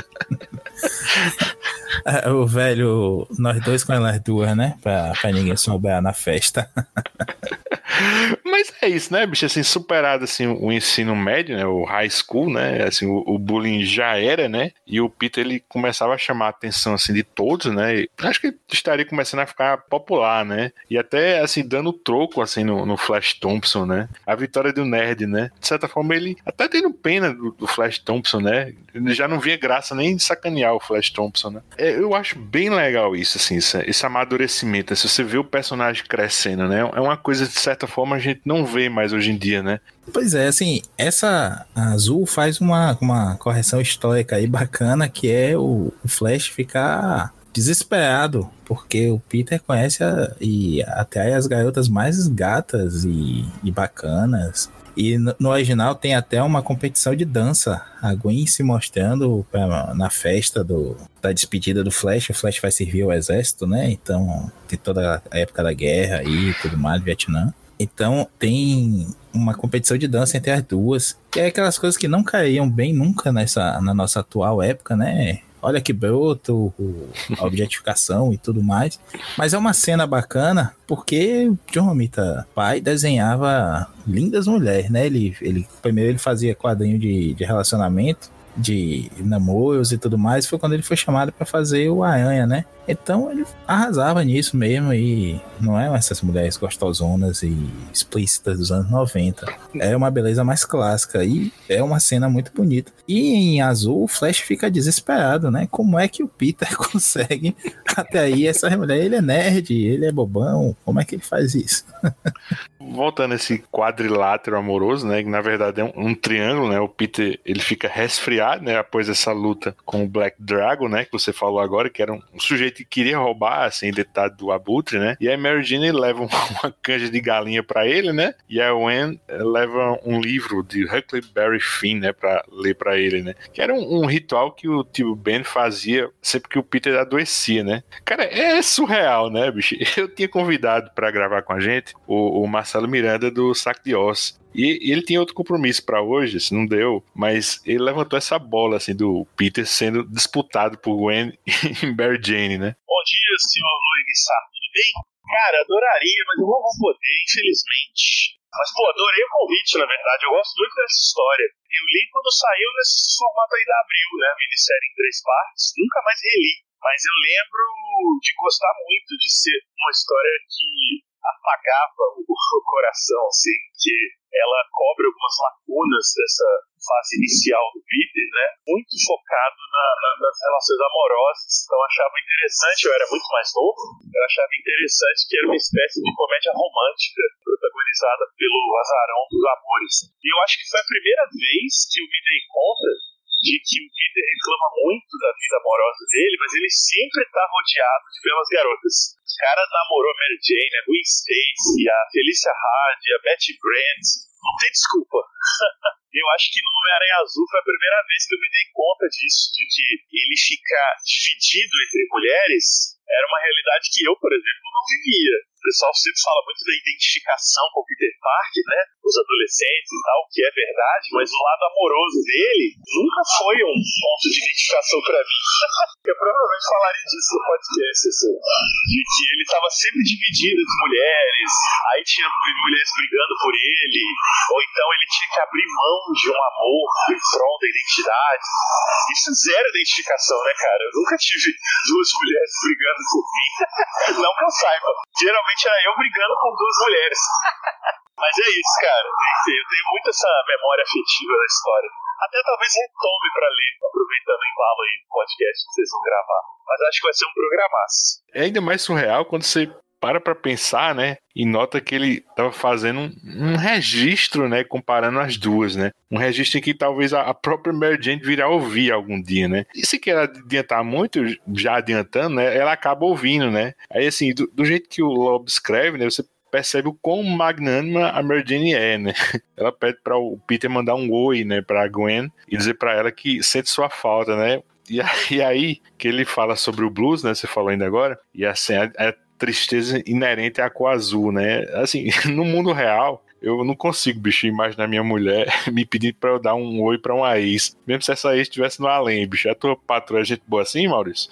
O velho, nós dois com elas duas, né? Pra, pra ninguém souber na festa. Mas é isso, né, bicho? Assim, superado assim, o ensino médio, né? O high school, né? Assim, o, o bullying já era, né? E o Peter, ele começava a chamar a atenção, assim, de todos, né? E acho que ele estaria começando a ficar popular, né? E até, assim, dando troco, assim, no, no Flash Thompson, né? A vitória do nerd, né? De certa forma, ele até tendo pena do, do Flash Thompson, né? Ele já não via graça nem de sacanear o Flash Thompson, né? É, eu acho bem legal isso, assim, esse, esse amadurecimento. Se você vê o personagem crescendo, né? É uma coisa, de certa forma, a gente não vê mais hoje em dia, né? Pois é, assim, essa Azul faz uma, uma correção histórica aí bacana, que é o, o Flash ficar desesperado, porque o Peter conhece a, e até as garotas mais gatas e, e bacanas. E no, no original tem até uma competição de dança, a Gwen se mostrando pra, na festa do, da despedida do Flash. O Flash vai servir ao exército, né? Então tem toda a época da guerra e tudo mais, Vietnã. Então tem uma competição de dança entre as duas, que é aquelas coisas que não caíam bem nunca nessa, na nossa atual época, né? Olha que broto, a objetificação e tudo mais. Mas é uma cena bacana, porque John Romita pai desenhava lindas mulheres, né? Ele, ele, primeiro ele fazia quadrinho de, de relacionamento, de namoros e tudo mais, foi quando ele foi chamado para fazer o Aranha, né? Então ele arrasava nisso mesmo, e não é essas mulheres gostosonas e explícitas dos anos noventa. É uma beleza mais clássica e é uma cena muito bonita. E em Azul, o Flash fica desesperado, né? Como é que o Peter consegue até aí essa mulher? Ele é nerd, ele é bobão, como é que ele faz isso? Voltando a esse quadrilátero amoroso, né, que na verdade é um, um triângulo, né, o Peter, ele fica resfriado, né, após essa luta com o Black Dragon, né, que você falou agora, que era um, um sujeito que queria roubar, assim, detalhe do Abutre, né, e a Mary Jane leva um, uma canja de galinha pra ele, né, e a Gwen leva um livro de Huckleberry Finn, né, pra ler pra ele, né, que era um, um ritual que o tio Ben fazia sempre que o Peter adoecia, né. Cara, é surreal, né, bicho? Eu tinha convidado pra gravar com a gente o, o Marcelo Miranda do Saco de Osso. E ele tinha outro compromisso pra hoje, se não deu, mas ele levantou essa bola assim do Peter sendo disputado por Gwen e Mary Jane, né? Bom dia, senhor Luiz Sá, tudo bem? Cara, adoraria, mas eu não vou poder, infelizmente. Mas, pô, adorei o convite, na verdade. Eu gosto muito dessa história. Eu li quando saiu nesse formato aí da Abril, né? Minissérie em três partes. Nunca mais reli. Mas eu lembro de gostar muito de ser uma história que apagava o, o coração, assim, que ela cobre algumas lacunas dessa fase inicial do Peter, né? Muito focado na, na, nas relações amorosas. Então eu achava interessante, eu era muito mais novo, eu achava interessante que era uma espécie de comédia romântica protagonizada pelo azarão dos amores. E eu acho que foi a primeira vez que eu me dei conta de que o Peter reclama muito da vida amorosa dele, mas ele sempre tá rodeado de belas garotas. O cara namorou a Mary Jane, a Gwen Stacy, a Felicia Hardy, a Betty Brant. Não tem desculpa. Eu acho que no Homem-Aranha Azul foi a primeira vez que eu me dei conta disso, de que ele ficar dividido entre mulheres era uma realidade que eu, por exemplo, não vivia. O pessoal sempre fala muito da identificação com o Peter Parker, né? Os adolescentes e tal, que é verdade, mas o lado amoroso dele nunca foi um ponto de identificação pra mim. Eu provavelmente falaria disso no podcast, assim, de que ele estava sempre dividido entre mulheres, aí tinha mulheres brigando por ele, ou então ele tinha que abrir mão de um amor em prol da identidade. Isso é zero identificação, né, cara? Eu nunca tive duas mulheres brigando por mim. Não que eu saiba. Geralmente era eu brigando com duas mulheres. Mas é isso, cara. Enfim, eu tenho muito essa memória afetiva da história. Até talvez retome pra ler, aproveitando o embalo aí do podcast que vocês vão gravar. Mas acho que vai ser um programaço. É ainda mais surreal quando você para pra pensar, né, e nota que ele tava fazendo um, um registro, né, comparando as duas, né, um registro em que talvez a, a própria Mary Jane virá ouvir algum dia, né, e se quer adiantar muito, já adiantando, né, ela acaba ouvindo, né, aí assim, do, do jeito que o Loeb escreve, né, você percebe o quão magnânima a Mary Jane é, né, ela pede para o Peter mandar um oi, né, pra Gwen, e dizer pra ela que sente sua falta, né, e aí que ele fala sobre o blues, né, você falou ainda agora, e assim, a, a tristeza inerente à cor azul, né? Assim, no mundo real, eu não consigo, bicho, imaginar minha mulher me pedir pra eu dar um oi pra uma ex. Mesmo se essa ex estivesse no além, bicho. A tua patroa é gente boa assim, Maurício?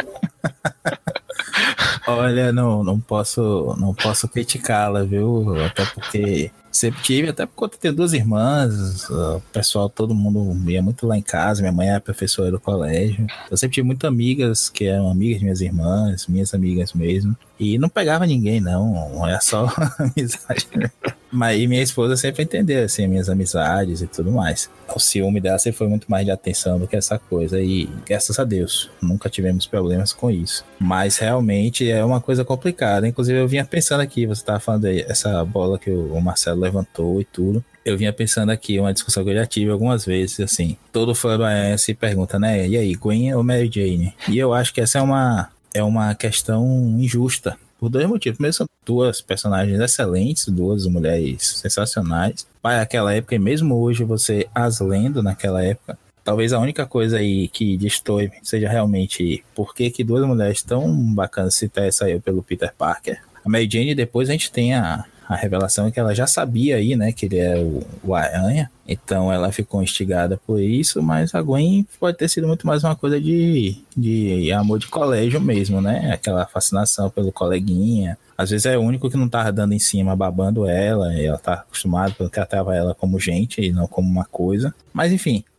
Olha, não, não posso, não posso criticá-la, viu? Até porque sempre tive, até por conta de ter duas irmãs, o pessoal, todo mundo ia muito lá em casa, minha mãe era professora do colégio, eu sempre tive muitas amigas que eram amigas de minhas irmãs, minhas amigas mesmo, e não pegava ninguém não, era só amizade. Mas e minha esposa sempre entendeu, assim, minhas amizades e tudo mais. O ciúme dela sempre foi muito mais de atenção do que essa coisa, e graças a Deus, nunca tivemos problemas com isso. Mas realmente é uma coisa complicada, inclusive eu vinha pensando aqui, você estava falando aí, essa bola que o Marcelo levantou e tudo, eu vinha pensando aqui, uma discussão que eu já tive algumas vezes, assim, todo fã do Aranha se pergunta, né, e aí, Gwen ou Mary Jane? E eu acho que essa é uma, é uma questão injusta, por dois motivos. Primeiro, são duas personagens excelentes, duas mulheres sensacionais, para aquela época, e mesmo hoje você as lendo naquela época, talvez a única coisa aí que destoe seja realmente por que que duas mulheres tão bacanas se interessam pelo Peter Parker. A Mary Jane, depois a gente tem a A revelação é que ela já sabia aí, né, que ele é o, o Aranha, então ela ficou instigada por isso, mas a Gwen pode ter sido muito mais uma coisa de, de amor de colégio mesmo, né, aquela fascinação pelo coleguinha, às vezes é o único que não tava dando em cima, babando ela, e ela tá acostumada porque tratava ela como gente e não como uma coisa, mas enfim,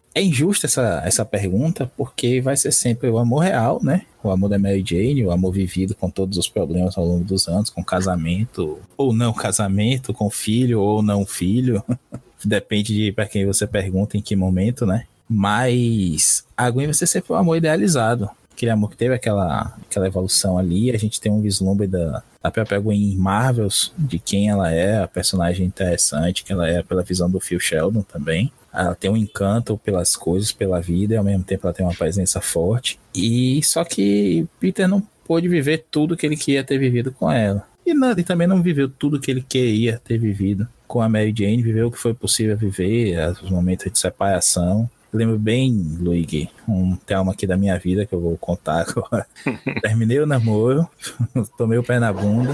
é injusta essa, essa pergunta, porque vai ser sempre o amor real, né? O amor da Mary Jane, o amor vivido com todos os problemas ao longo dos anos, com casamento ou não casamento, com filho ou não filho. Depende de para quem você pergunta em que momento, né? Mas a Gwen vai ser sempre um amor idealizado. Aquele amor que teve aquela, aquela evolução ali. A gente tem um vislumbre da, da própria Gwen Marvels, de quem ela é, a personagem interessante que ela é pela visão do Phil Sheldon também. Ela tem um encanto pelas coisas, pela vida, e ao mesmo tempo ela tem uma presença forte. E só que Peter não pôde viver tudo que ele queria ter vivido com ela. E, não, e também não viveu tudo que ele queria ter vivido com a Mary Jane. Viveu o que foi possível viver, os momentos de separação. Eu lembro bem, Luigi, um trauma aqui da minha vida que eu vou contar agora. Terminei o namoro, tomei o pé na bunda.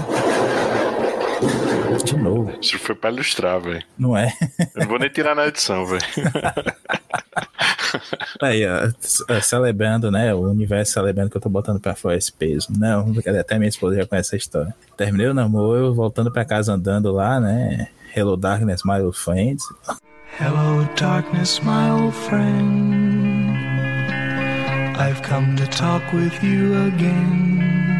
De novo. Isso foi pra ilustrar, velho. Não é? Eu não vou nem tirar na edição, velho. Aí, ó, celebrando, né? O universo celebrando que eu tô botando pra fora esse peso. Não, até minha esposa já conhece essa história. Terminei o namoro, voltando pra casa andando lá, né? Hello Darkness, my old friends. Hello darkness, my old friend. I've come to talk with you again.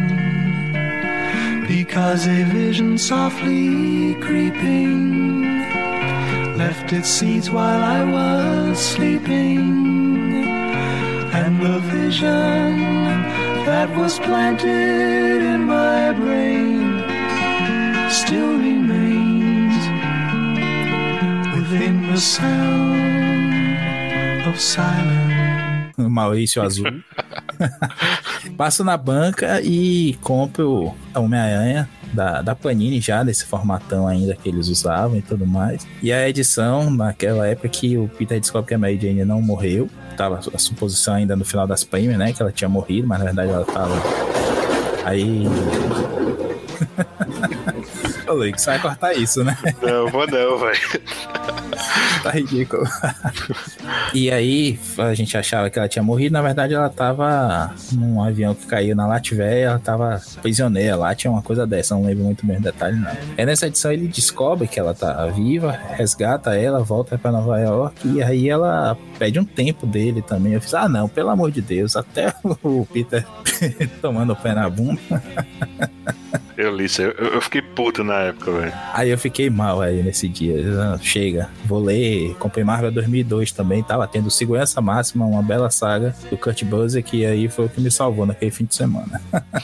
Because a vision softly creeping left its seeds while I was sleeping. And the vision that was planted in my brain still remains within the sound of silence. Maurício Azul. Passo na banca e compro a Homem-Aranha da, da Panini já, desse formatão ainda que eles usavam e tudo mais. E a edição, naquela época que o Peter descobre que a Mary Jane não morreu, tava a suposição ainda no final das prêmios, né, que ela tinha morrido, mas na verdade ela tava... Aí... Ô, Luiz, você vai cortar isso, né? Não, vou não, velho. Tá ridículo. E aí, a gente achava que ela tinha morrido. Na verdade, ela tava num avião que caiu na Latvéia. Ela tava prisioneira lá. Tinha uma coisa dessa, não lembro muito bem o detalhe, não. Aí nessa edição ele descobre que ela tá viva, resgata ela, volta pra Nova York. E aí ela pede um tempo dele também. Eu fiz, ah não, pelo amor de Deus. Até o Peter tomando o pé na bunda. Eu li isso, eu, eu fiquei puto na época, velho. Aí eu fiquei mal aí nesse dia. Chega, vou ler. Comprei Marvel dois mil e dois também. Tava tendo Segurança Máxima, uma bela saga do Kurt Busiek, que aí foi o que me salvou naquele fim de semana.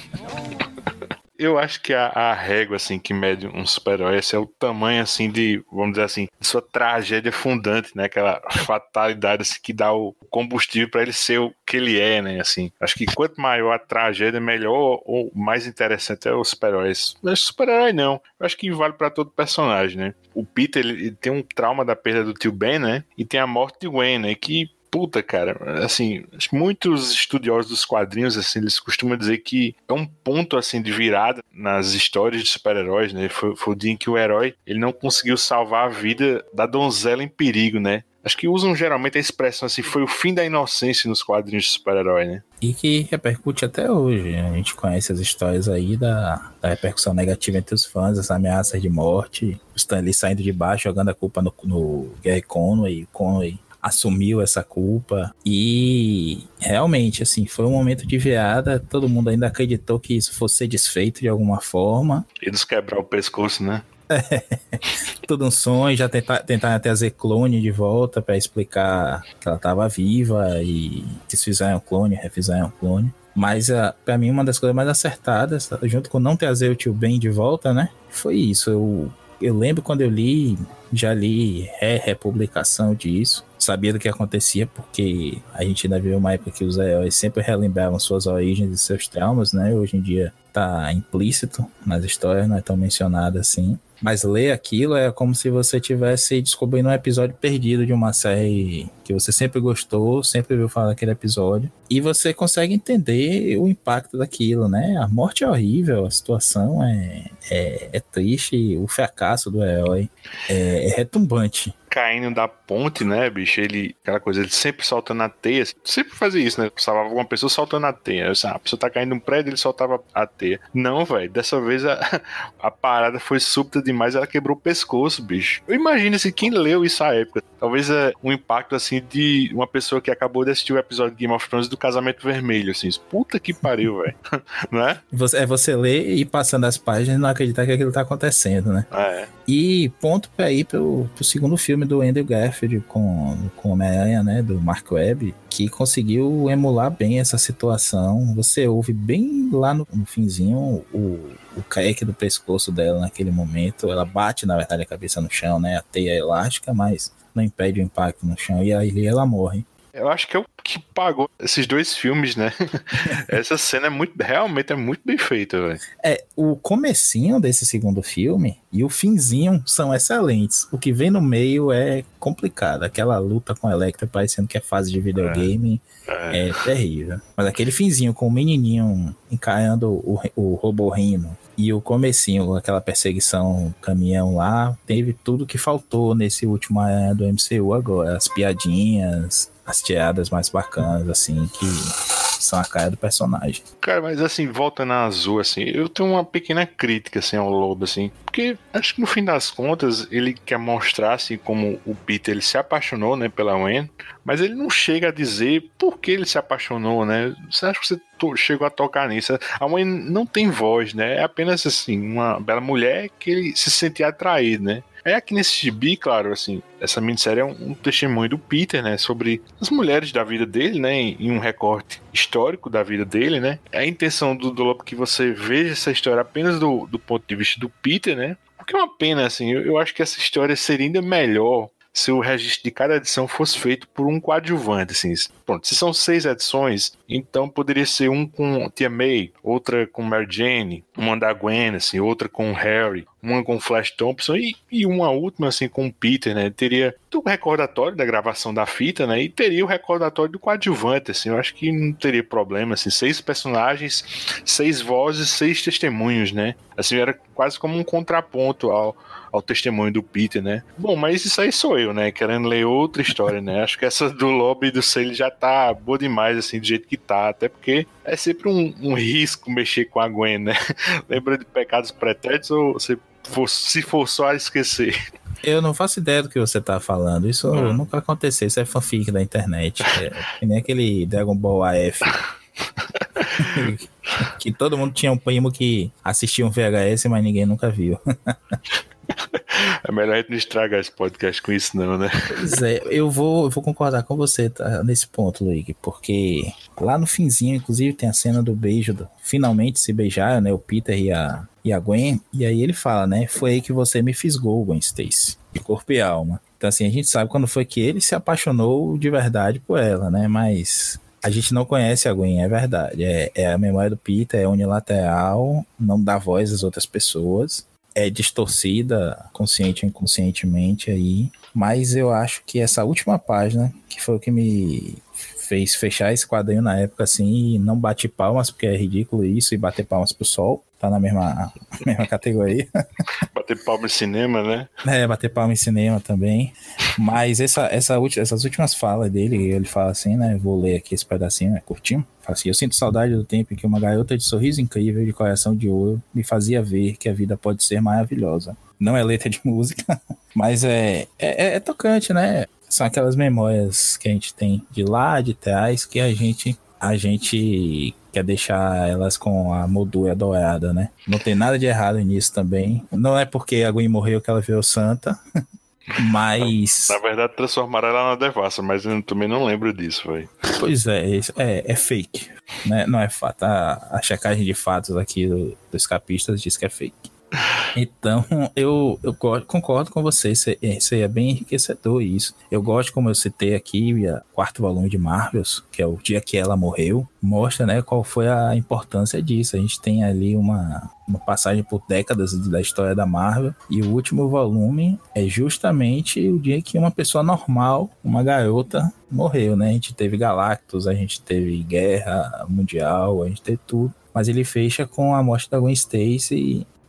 Eu acho que a, a régua, assim, que mede um super-herói, esse é o tamanho, assim, de, vamos dizer assim, de sua tragédia fundante, né? Aquela fatalidade, assim, que dá o combustível pra ele ser o que ele é, né? Assim, acho que quanto maior a tragédia, melhor ou mais interessante é o super-herói. Mas super-herói não. Eu acho que vale pra todo personagem, né? O Peter, ele, ele tem um trauma da perda do tio Ben, né? E tem a morte de Gwen, né? Que... Puta, cara, assim, muitos estudiosos dos quadrinhos, assim, eles costumam dizer que é um ponto, assim, de virada nas histórias de super-heróis, né? Foi, foi o dia em que o herói, ele não conseguiu salvar a vida da donzela em perigo, né? Acho que usam geralmente a expressão assim, foi o fim da inocência nos quadrinhos de super-herói, né? E que repercute até hoje. A gente conhece as histórias aí da, da repercussão negativa entre os fãs, as ameaças de morte, o Stan Lee saindo de baixo, jogando a culpa no, no Gary Conway, Conway assumiu essa culpa e realmente, assim, foi um momento de virada, todo mundo ainda acreditou que isso fosse ser desfeito de alguma forma. E nos quebrar o pescoço, né? É, tudo um sonho, já tentar, tentar trazer clone de volta pra explicar que ela tava viva e desfizeram o clone, refizeram o clone. Mas uh, pra mim uma das coisas mais acertadas, junto com não trazer o tio Ben de volta, né, foi isso. Eu, eu lembro quando eu li, já li republicação disso, sabia do que acontecia, porque a gente ainda viu uma época que os heróis sempre relembravam suas origens e seus traumas, né? Hoje em dia tá implícito nas histórias, não é tão mencionado assim. Mas ler aquilo é como se você estivesse descobrindo um episódio perdido de uma série que você sempre gostou, sempre ouviu falar daquele episódio. E você consegue entender o impacto daquilo, né? A morte é horrível, a situação é, é, é triste, o fracasso do herói é, é retumbante. caindo da ponte, né, bicho? Ele, aquela coisa, ele sempre soltando a teia. Sempre fazia isso, né? Salvava alguma pessoa soltando a teia. Eu, a pessoa tá caindo num prédio, ele soltava a teia. Não, velho. Dessa vez a, a parada foi súbita demais. Ela quebrou o pescoço, bicho. Eu imagino, assim, quem leu isso à época. Talvez é um impacto, assim, de uma pessoa que acabou de assistir o episódio de Game of Thrones do Casamento Vermelho, assim. Puta que pariu, velho. Não é? Você, é você ler e passando as páginas e não acreditar que aquilo tá acontecendo, né? É. E ponto pra ir pro, pro segundo filme do Andrew Garfield com, com Homem-Aranha, né? Do Mark Webb, que conseguiu emular bem essa situação. Você ouve bem lá no, no finzinho o, o crack do pescoço dela naquele momento. Ela bate, na verdade, a cabeça no chão, né? A teia é elástica, mas não impede o impacto no chão. E aí ela morre. Eu acho que é o que pagou esses dois filmes, né? Essa cena é muito, realmente é muito bem feita, velho. É, o comecinho desse segundo filme e o finzinho são excelentes. O que vem no meio é complicado. Aquela luta com a Electra parecendo que é fase de videogame é, é terrível. Mas aquele finzinho com o menininho encarando o, o robô Rhino e o comecinho, aquela perseguição caminhão lá, teve tudo que faltou nesse último ano do M C U agora. As piadinhas, as tiradas mais bacanas, assim, que são a cara do personagem. Cara, mas assim, volta na Azul, assim, eu tenho uma pequena crítica, assim, ao Lobo, assim, porque acho que no fim das contas, ele quer mostrar, assim, como o Peter, ele se apaixonou, né, pela Gwen, mas ele não chega a dizer por que ele se apaixonou, né? Você acha que você to- chegou a tocar nisso? A Gwen não tem voz, né? É apenas, assim, uma bela mulher que ele se sentia atraído, né? É aqui nesse gibi, claro, assim, essa minissérie é um, um testemunho do Peter, né, sobre as mulheres da vida dele, né, em, em um recorte histórico da vida dele, né. É a intenção do, do Lobo que você veja essa história apenas do, do ponto de vista do Peter, né, porque é uma pena, assim, eu, eu acho que essa história seria ainda melhor se o registro de cada edição fosse feito por um coadjuvante, assim. Pronto, se são seis edições, então poderia ser um com Tia May, outra com Mary Jane, uma da Gwen, assim, outra com Harry, uma com Flash Thompson e, e uma última, assim, com o Peter, né? Teria o recordatório da gravação da fita, né? E teria o recordatório do coadjuvante, assim. Eu acho que não teria problema, assim. Seis personagens, seis vozes, seis testemunhos, né? Assim, era quase como um contraponto ao ao testemunho do Peter, né? Bom, mas isso aí sou eu, né? Querendo ler outra história, né? Acho que essa do Lobo e do Sale já tá boa demais, assim, do jeito que tá. Até porque é sempre um, um risco mexer com a Gwen, né? Lembra de Pecados Pretéritos ou se for, se for só a esquecer? Eu não faço ideia do que você tá falando. Isso hum. nunca aconteceu. Isso é fanfic da internet. É, que nem aquele Dragon Ball A F. Que todo mundo tinha um primo que assistia um V H S, mas ninguém nunca viu. É melhor a gente não estragar esse podcast com isso, não, né? Pois é, eu vou, eu vou concordar com você, tá, nesse ponto, Luigi, porque lá no finzinho, inclusive, tem a cena do beijo, do, finalmente se beijaram, né, o Peter e a, e a Gwen, e aí ele fala, né, foi aí que você me fisgou, Gwen Stacy, de corpo e alma. Então, assim, a gente sabe quando foi que ele se apaixonou de verdade por ela, né, mas a gente não conhece a Gwen, é verdade, é, é a memória do Peter, é unilateral, não dá voz às outras pessoas, é distorcida consciente ou inconscientemente aí, mas eu acho que essa última página, que foi o que me fez fechar esse quadrinho na época, assim, e não bate palmas, porque é ridículo isso, e bater palmas pro sol, tá na mesma, mesma categoria. Bater palma em cinema, né? É, bater palma em cinema também. Mas essa, essa ulti, essas últimas falas dele, ele fala assim, né? Vou ler aqui esse pedacinho, é curtinho. Fala assim, eu sinto saudade do tempo em que uma garota de sorriso incrível, de coração de ouro, me fazia ver que a vida pode ser maravilhosa. Não é letra de música, mas é, é, é tocante, né? São aquelas memórias que a gente tem de lá, de trás, que a gente, a gente quer deixar elas com a moldura dourada, né? Não tem nada de errado nisso também. Não é porque a Gwen morreu que ela virou santa, mas... Na, na verdade, transformaram ela na devassa, mas eu também não lembro disso, velho. Pois é, é, é fake, né? Não é fato. A, a checagem de fatos aqui do, dos capistas diz que é fake. Então, eu, eu concordo com você, isso é bem enriquecedor isso. Eu gosto, como eu citei aqui, o quarto volume de Marvels, que é o dia que ela morreu, mostra, né, qual foi a importância disso. A gente tem ali uma, uma passagem por décadas da história da Marvel, e o último volume é justamente o dia que uma pessoa normal, uma garota, morreu, né? A gente teve Galactus, a gente teve Guerra Mundial, a gente teve tudo, mas ele fecha com a morte da Gwen Stacy.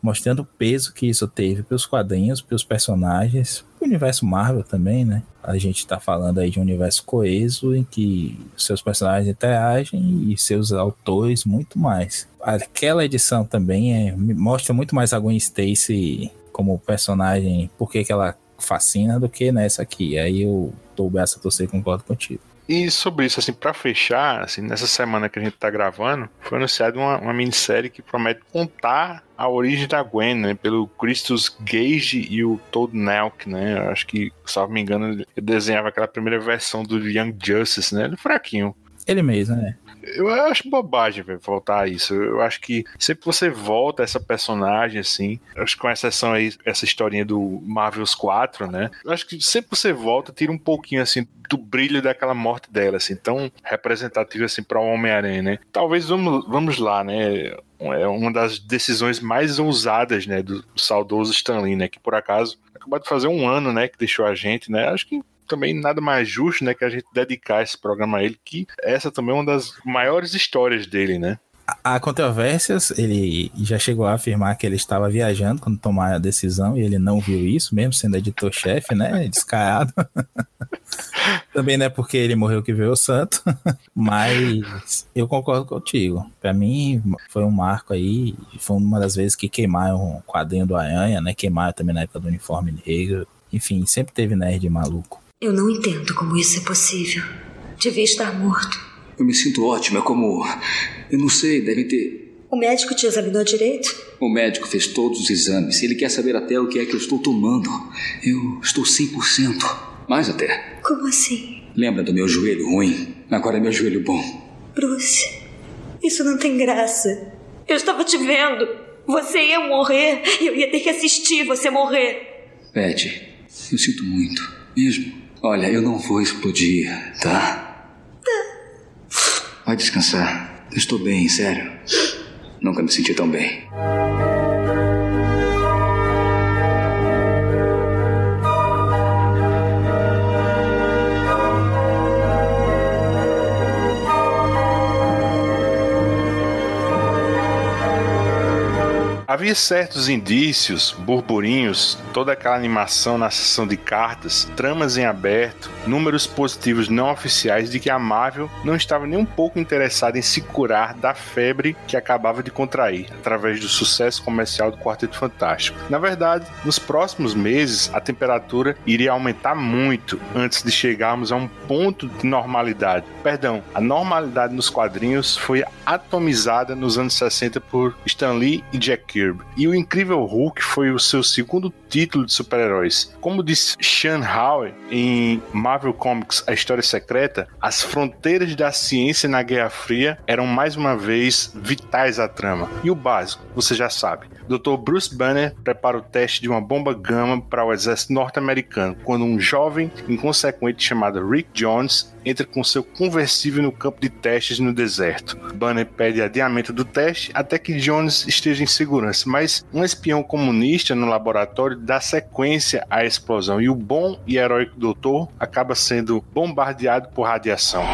mostrando o peso que isso teve pros quadrinhos, pros personagens, pro universo Marvel também, né? A gente tá falando aí de um universo coeso em que seus personagens interagem e seus autores muito mais. Aquela edição também é, mostra muito mais a Gwen Stacy como personagem, porque que ela fascina, do que nessa aqui. Aí eu tô o braço a torcer e concordo contigo. E sobre isso, assim, pra fechar, assim, nessa semana que a gente tá gravando, foi anunciada uma, uma minissérie que promete contar a origem da Gwen, né, pelo Christos Gage e o Todd Nelk, né, eu acho que, se não me engano, ele desenhava aquela primeira versão do Young Justice, né, ele é fraquinho. Ele mesmo, né? Eu acho bobagem, velho, voltar a isso. Eu acho que sempre você volta a essa personagem, assim, acho que com exceção aí, essa historinha do Marvels quatro, né? Eu acho que sempre você volta, tira um pouquinho, assim, do brilho daquela morte dela, assim, tão representativa, assim, pra Homem-Aranha, né? Talvez, vamos, vamos lá, né? É uma das decisões mais ousadas, né, do saudoso Stan Lee, né? Que, por acaso, acabou de fazer um ano, né, que deixou a gente, né? Acho que também nada mais justo, né, que a gente dedicar esse programa a ele, que essa também é uma das maiores histórias dele, né? Há controvérsias, ele já chegou a afirmar que ele estava viajando quando tomou a decisão e ele não viu isso, mesmo sendo editor-chefe, né, descarado. Também não é porque ele morreu que veio o santo, mas eu concordo contigo. Pra mim foi um marco aí, foi uma das vezes que queimaram o quadrinho do Aranha, né, queimaram também na época do uniforme negro, enfim, sempre teve nerd maluco. Eu não entendo como isso é possível. Devia estar morto. Eu me sinto ótimo, é como... Eu não sei, deve ter... O médico te examinou direito? O médico fez todos os exames. Ele quer saber até o que é que eu estou tomando. Eu estou cem por cento. Mais até. Como assim? Lembra do meu joelho ruim? Agora é meu joelho bom. Bruce, isso não tem graça. Eu estava te vendo. Você ia morrer e eu ia ter que assistir você morrer. Betty, eu sinto muito. Mesmo. Olha, eu não vou explodir, tá? Tá. Vai descansar. Eu estou bem, sério. Nunca me senti tão bem. Havia certos indícios, burburinhos, toda aquela animação na sessão de cartas, tramas em aberto, números positivos não oficiais de que a Marvel não estava nem um pouco interessada em se curar da febre que acabava de contrair, através do sucesso comercial do Quarteto Fantástico. Na verdade, nos próximos meses, a temperatura iria aumentar muito antes de chegarmos a um ponto de normalidade. Perdão, a normalidade nos quadrinhos foi atomizada nos anos sessenta por Stan Lee e Jack Kirby. E o Incrível Hulk foi o seu segundo título de super-heróis. Como disse Sean Howe em Marvel Comics A História Secreta, as fronteiras da ciência na Guerra Fria eram mais uma vez vitais à trama. E o básico, você já sabe. doutor Bruce Banner prepara o teste de uma bomba gama para o exército norte-americano, quando um jovem inconsequente chamado Rick Jones entra com seu conversível no campo de testes no deserto. Banner pede adiamento do teste até que Jones esteja em segurança, mas um espião comunista no laboratório dá sequência à explosão e o bom e heróico doutor acaba sendo bombardeado por radiação.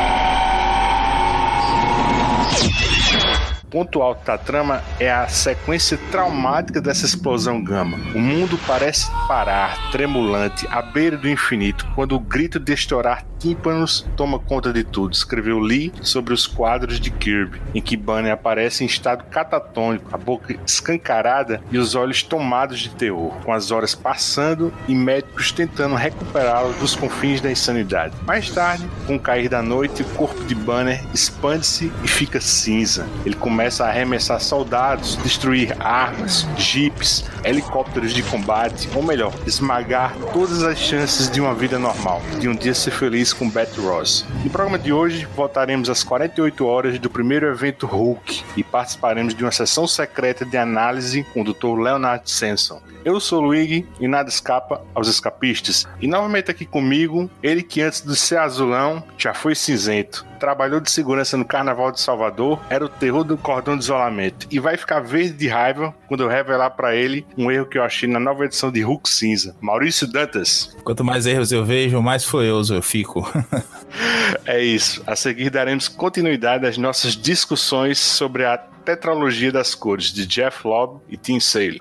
O ponto alto da trama é a sequência traumática dessa explosão gama. O mundo parece parar, tremulante, à beira do infinito, quando o grito de estourar tímpanos toma conta de tudo, escreveu Lee sobre os quadros de Kirby, em que Banner aparece em estado catatônico, a boca escancarada e os olhos tomados de terror, com as horas passando e médicos tentando recuperá-lo dos confins da insanidade. Mais tarde, com o cair da noite, o corpo de Banner expande-se e fica cinza. Ele começa a arremessar soldados, destruir armas, jipes, helicópteros de combate, ou melhor, esmagar todas as chances de uma vida normal, de um dia ser feliz com Betty Ross. No programa de hoje, voltaremos às quarenta e oito horas do primeiro evento Hulk e participaremos de uma sessão secreta de análise com o doutor Leonard Samson. Eu sou o Luigi e nada escapa aos escapistas. E novamente aqui comigo, ele que antes de ser azulão já foi cinzento, trabalhou de segurança no Carnaval de Salvador, era o terror do cordão de isolamento e vai ficar verde de raiva quando eu revelar pra ele um erro que eu achei na nova edição de Hulk Cinza. Maurício Dantas. Quanto mais erros eu vejo, mais furioso eu fico. É isso. A seguir daremos continuidade às nossas discussões sobre a tetralogia das cores de Jeff Loeb e Tim Sale.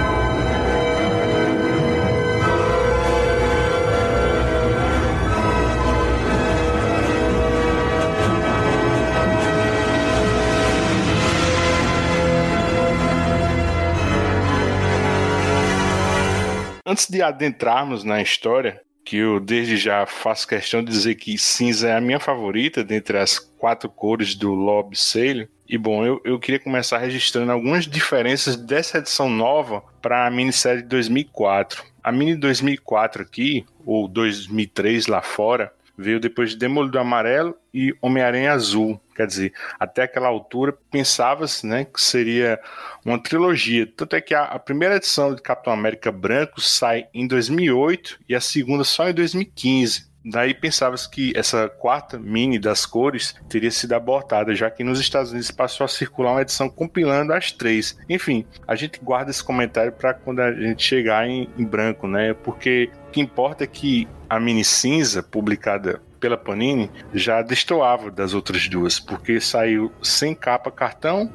Antes de adentrarmos na história, que eu desde já faço questão de dizer que cinza é a minha favorita dentre as quatro cores do Loeb Sale, e bom, eu, eu queria começar registrando algumas diferenças dessa edição nova para a minissérie de dois mil e quatro. A mini dois mil e quatro aqui, ou dois mil e três lá fora, veio depois de Demolidor Amarelo e Homem-Aranha Azul. Quer dizer, até aquela altura pensava-se, né, que seria uma trilogia. Tanto é que a, a primeira edição de Capitão América Branco sai em dois mil e oito e a segunda só em dois mil e quinze. Daí pensava-se que essa quarta mini das cores teria sido abortada, já que nos Estados Unidos passou a circular uma edição compilando as três. Enfim, a gente guarda esse comentário para quando a gente chegar em, em branco, né? Porque o que importa é que a mini cinza, publicada pela Panini, já destoava das outras duas, porque saiu sem capa cartão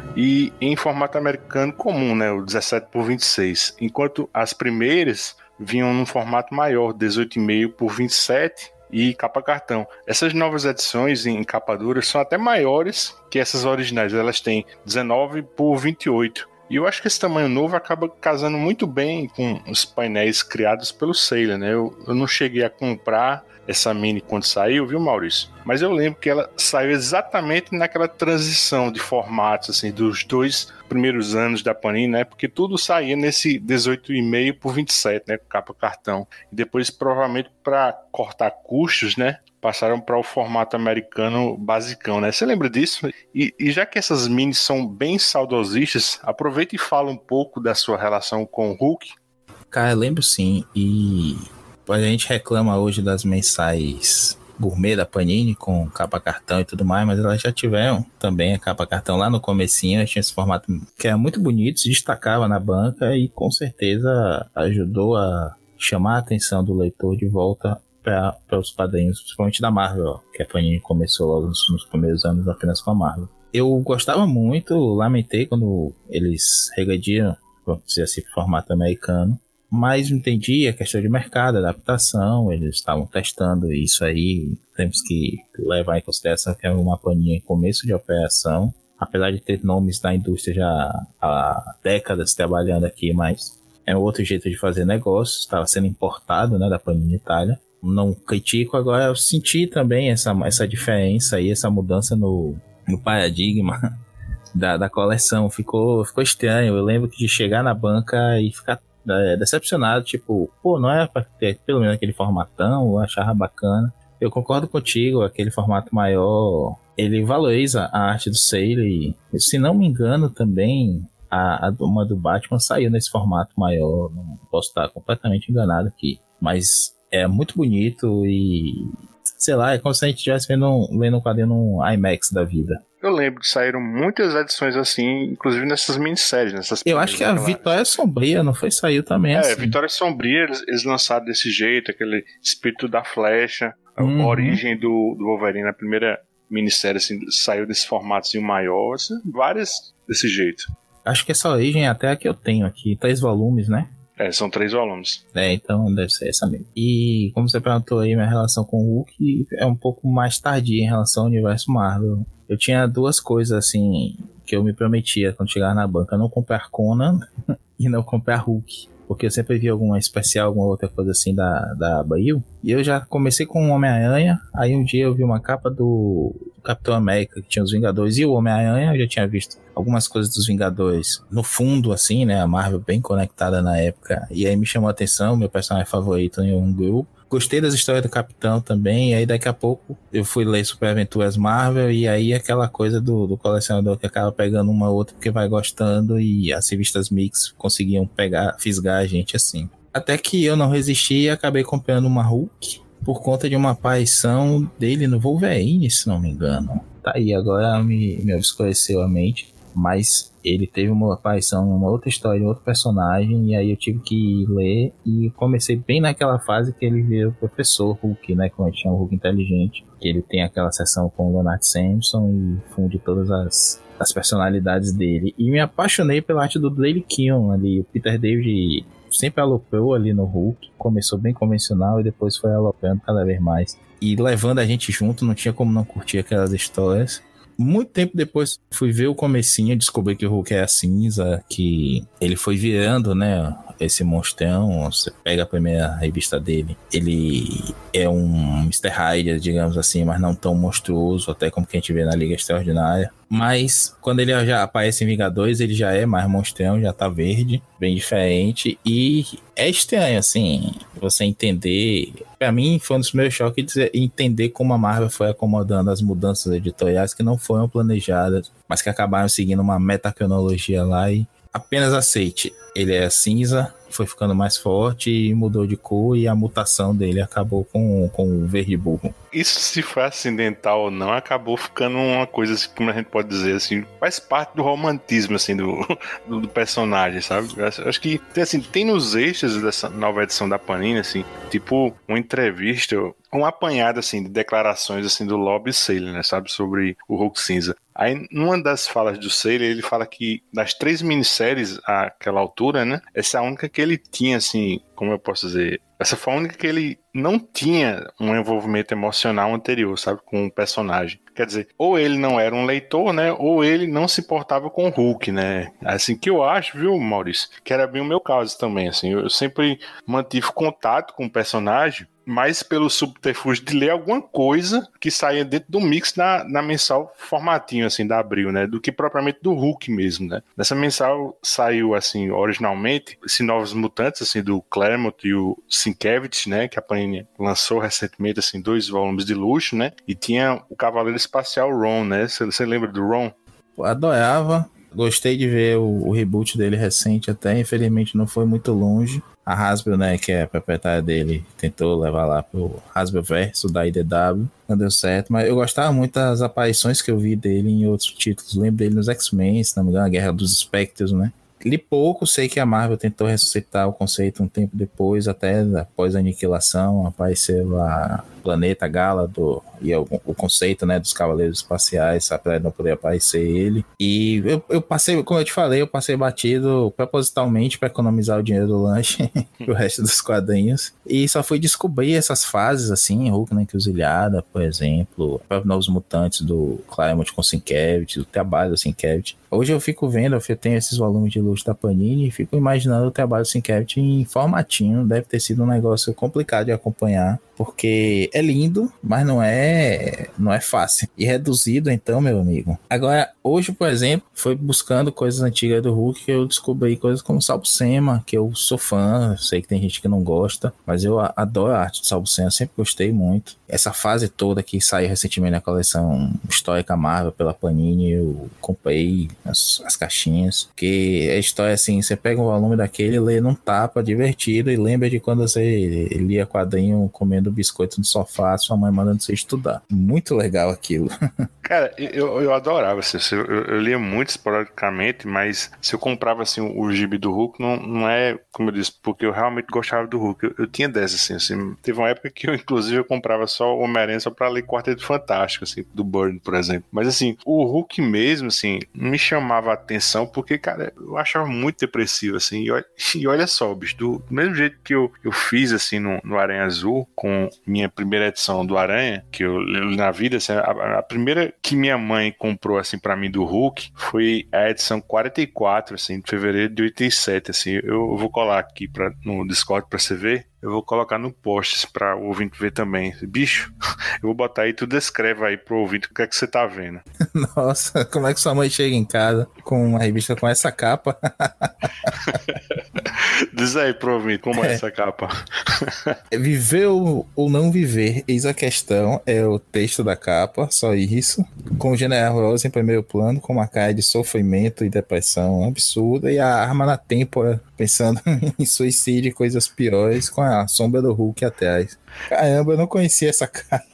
e em formato americano comum, né? O dezessete por vinte e seis. Enquanto as primeiras vinham num formato maior, dezoito e meio por vinte e sete e capa cartão. Essas novas edições em capa dura são até maiores que essas originais, elas têm dezenove por vinte e oito. E eu acho que esse tamanho novo acaba casando muito bem com os painéis criados pelo Sale, né? Eu, eu não cheguei a comprar essa mini quando saiu, viu, Maurício? Mas eu lembro que ela saiu exatamente naquela transição de formatos, assim, dos dois primeiros anos da Panini, né? Porque tudo saía nesse dezoito e meio por vinte e sete, né? Capa cartão. E depois, provavelmente, para cortar custos, né? Passaram para o formato americano basicão, né? Você lembra disso? E, e já que essas minis são bem saudosistas, aproveita e fala um pouco da sua relação com o Hulk. Cara, eu lembro sim. E a gente reclama hoje das mensais gourmet da Panini com capa cartão e tudo mais, mas elas já tiveram também a capa cartão lá no comecinho, tinha esse formato que era muito bonito, se destacava na banca e com certeza ajudou a chamar a atenção do leitor de volta para os quadrinhos, principalmente da Marvel, ó, que a Panini começou logo nos, nos primeiros anos apenas com a Marvel. Eu gostava muito, lamentei quando eles regrediram, vamos dizer assim, pro formato americano, mas entendi a questão de mercado, adaptação, eles estavam testando isso aí, temos que levar em consideração que é uma Panini em começo de operação, apesar de ter nomes da indústria já há décadas trabalhando aqui, mas é um outro jeito de fazer negócio, estava sendo importado, né, da Panini Itália. Não critico, agora eu senti também essa, essa diferença aí, essa mudança no, no paradigma da, da coleção, ficou, ficou estranho. Eu lembro que de chegar na banca e ficar é, decepcionado, tipo, pô, não era pra ter pelo menos aquele formatão, eu achava bacana. Eu concordo contigo, aquele formato maior, ele valoriza a arte do Sale, e, se não me engano também, a, a uma do Batman saiu nesse formato maior, não posso estar completamente enganado aqui, mas é muito bonito e, sei lá, é como se a gente estivesse vendo um, vendo um quadrinho num IMAX da vida. Eu lembro que saíram muitas edições assim, inclusive nessas minisséries. Nessas eu acho que a Vitória Sombria, não foi? Saiu também é, assim. É, Vitória Sombria, eles, eles lançaram desse jeito, aquele espírito da flecha, Uhum. a origem do, do Wolverine, a primeira minissérie assim, saiu desse formato maior, assim, várias desse jeito. Acho que essa origem é até a que eu tenho aqui, três volumes, né? É, são três volumes. É, então deve ser essa mesmo. E como você perguntou aí, minha relação com o Hulk é um pouco mais tardia em relação ao universo Marvel. Eu tinha duas coisas assim que eu me prometia quando chegar na banca: não comprar Conan e não comprar Hulk. Porque eu sempre vi alguma especial, alguma outra coisa assim da, da Abril. E eu já comecei com o Homem-Aranha. Aí um dia eu vi uma capa do Capitão América, que tinha os Vingadores e o Homem-Aranha. Eu já tinha visto algumas coisas dos Vingadores no fundo, assim, né? A Marvel bem conectada na época. E aí me chamou a atenção, meu personagem favorito em um grupo. Gostei das histórias do Capitão também, e aí daqui a pouco eu fui ler Super Aventuras Marvel, e aí aquela coisa do, do colecionador que acaba pegando uma outra porque vai gostando, e as revistas Mix conseguiam pegar, fisgar a gente assim. Até que eu não resisti e acabei comprando uma Hulk, por conta de uma aparição dele no Wolverine, se não me engano. Tá aí, agora me, me esclareceu a mente. Mas ele teve uma aparição em uma outra história, em outro personagem, e aí eu tive que ler, e comecei bem naquela fase que ele vira o professor Hulk, né, como a gente chama, o Hulk inteligente, que ele tem aquela sessão com o Leonard Samson e funde todas as das personalidades dele. E me apaixonei pela arte do Dale Keown ali. O Peter David sempre aloprou ali no Hulk. Começou bem convencional e depois foi aloprando cada vez mais. E levando a gente junto, não tinha como não curtir aquelas histórias. Muito tempo depois fui ver o comecinho, descobri que o Hulk é a cinza, que ele foi virando, né, esse monstrão. Você pega a primeira revista dele, ele é um mister Hyde, digamos assim, mas não tão monstruoso, até como que a gente vê na Liga Extraordinária. Mas quando ele já aparece em Vingadores, ele já é mais monstrão, já tá verde, bem diferente. E é estranho, assim, você entender. Pra mim, foi um dos meus choques entender como a Marvel foi acomodando as mudanças editoriais que não foram planejadas, mas que acabaram seguindo uma metacronologia lá e apenas aceite. Ele é cinza, foi ficando mais forte e mudou de cor, e a mutação dele acabou com, com o verde burro. Isso, se foi acidental ou não, acabou ficando uma coisa, assim, como a gente pode dizer, assim, faz parte do romantismo, assim, do, do, do personagem, sabe? Eu acho que, assim, tem nos extras dessa nova edição da Panini, assim, tipo, uma entrevista, um apanhado, assim, de declarações, assim, do Lob Sailor, né, sabe? Sobre o Hulk cinza. Aí, numa das falas do Sailor, ele fala que das três minisséries àquela altura, né, essa é a única que ele tinha, assim, como eu posso dizer, essa foi a única que ele não tinha um envolvimento emocional anterior, sabe, com o personagem. Quer dizer, ou ele não era um leitor, né, ou ele não se importava com o Hulk, né. Assim, que eu acho, viu, Maurício, que era bem o meu caso também, assim, eu sempre mantive contato com o personagem, mas pelo subterfúgio de ler alguma coisa que saía dentro do mix na, na mensal formatinho, assim, da Abril, né, do que propriamente do Hulk mesmo, né. Nessa mensal saiu, assim, originalmente, esses Novos Mutantes, assim, do Claremont e o Sienkiewicz, né, que a Panini lançou recentemente, assim, dois volumes de luxo, né, e tinha o Cavaleiro Espacial Ron, né, você lembra do Ron? Eu adorava, gostei de ver o, o reboot dele recente até, infelizmente não foi muito longe. A Hasbro, né, que é a proprietária dele, tentou levar lá pro Hasbro Verso da I D W, não deu certo, mas eu gostava muito das aparições que eu vi dele em outros títulos. Lembro dele nos X-Men, se não me engano, a Guerra dos Espectros, né. Li pouco, sei que a Marvel tentou ressuscitar o conceito um tempo depois, até após a aniquilação, apareceu a Planeta Galador e o, o conceito, né, dos Cavaleiros Espaciais, apesar de não poder aparecer ele. E eu, eu passei, como eu te falei, eu passei batido propositalmente para economizar o dinheiro do lanche pro resto dos quadrinhos. E só fui descobrir essas fases, assim, Hulk na Encruzilhada, por exemplo, para Novos Mutantes do Claremont com Sienkiewicz, do trabalho do Sienkiewicz. Hoje eu fico vendo, eu tenho esses volumes de luxo da Panini e fico imaginando o trabalho do Sienkiewicz em formatinho. Deve ter sido um negócio complicado de acompanhar, porque é lindo, mas não é, não é fácil. E reduzido, então, meu amigo. Agora, hoje, por exemplo, foi buscando coisas antigas do Hulk que eu descobri coisas como Salbucema, que eu sou fã, eu sei que tem gente que não gosta, mas eu adoro a arte do Salbucema, sempre gostei muito. Essa fase toda que saiu recentemente na coleção Histórica Marvel pela Panini, eu comprei as, as caixinhas, que a história assim, você pega um volume daquele, lê num tapa, divertido, e lembra de quando você lia quadrinho comendo biscoito no sofá, sua mãe mandando você estudar. Muito legal aquilo. Cara, eu, eu adorava, assim, eu, eu lia muito esporadicamente, mas se eu comprava assim, o, o gibi do Hulk, não, não é, como eu disse, porque eu realmente gostava do Hulk. Eu, eu tinha dessa, assim, assim, teve uma época que eu, inclusive, eu comprava só o Homem-Aranha só pra ler Quarteto Fantástico, assim, do Byrne, por exemplo. Mas, assim, o Hulk mesmo, assim, me chamava a atenção, porque, cara, eu achava muito depressivo, assim, e olha, e olha só, bicho, do, do mesmo jeito que eu, eu fiz, assim, no, no Aranha Azul, com minha primeira edição do Aranha, que eu li na vida, assim, a, a primeira que minha mãe comprou, assim, pra mim do Hulk, foi a edição quarenta e quatro, assim, de fevereiro de oitenta e sete, assim, eu, eu vou colar aqui pra, no Discord pra você ver, eu vou colocar no post pra o ouvinte ver também. Bicho, eu vou botar aí, tu descreve aí pro ouvinte o que é que você tá vendo. Nossa, como é que sua mãe chega em casa com uma revista com essa capa? Diz aí pro ouvinte, como é, é essa capa? Viver ou, ou não viver, eis a questão, é o texto da capa, só isso. Com o General Ross em primeiro plano, com uma cara de sofrimento e depressão absurda, e a arma na têmpora, pensando em suicídio e coisas piores, com a sombra do Hulk atrás. Caramba, eu não conhecia essa cara.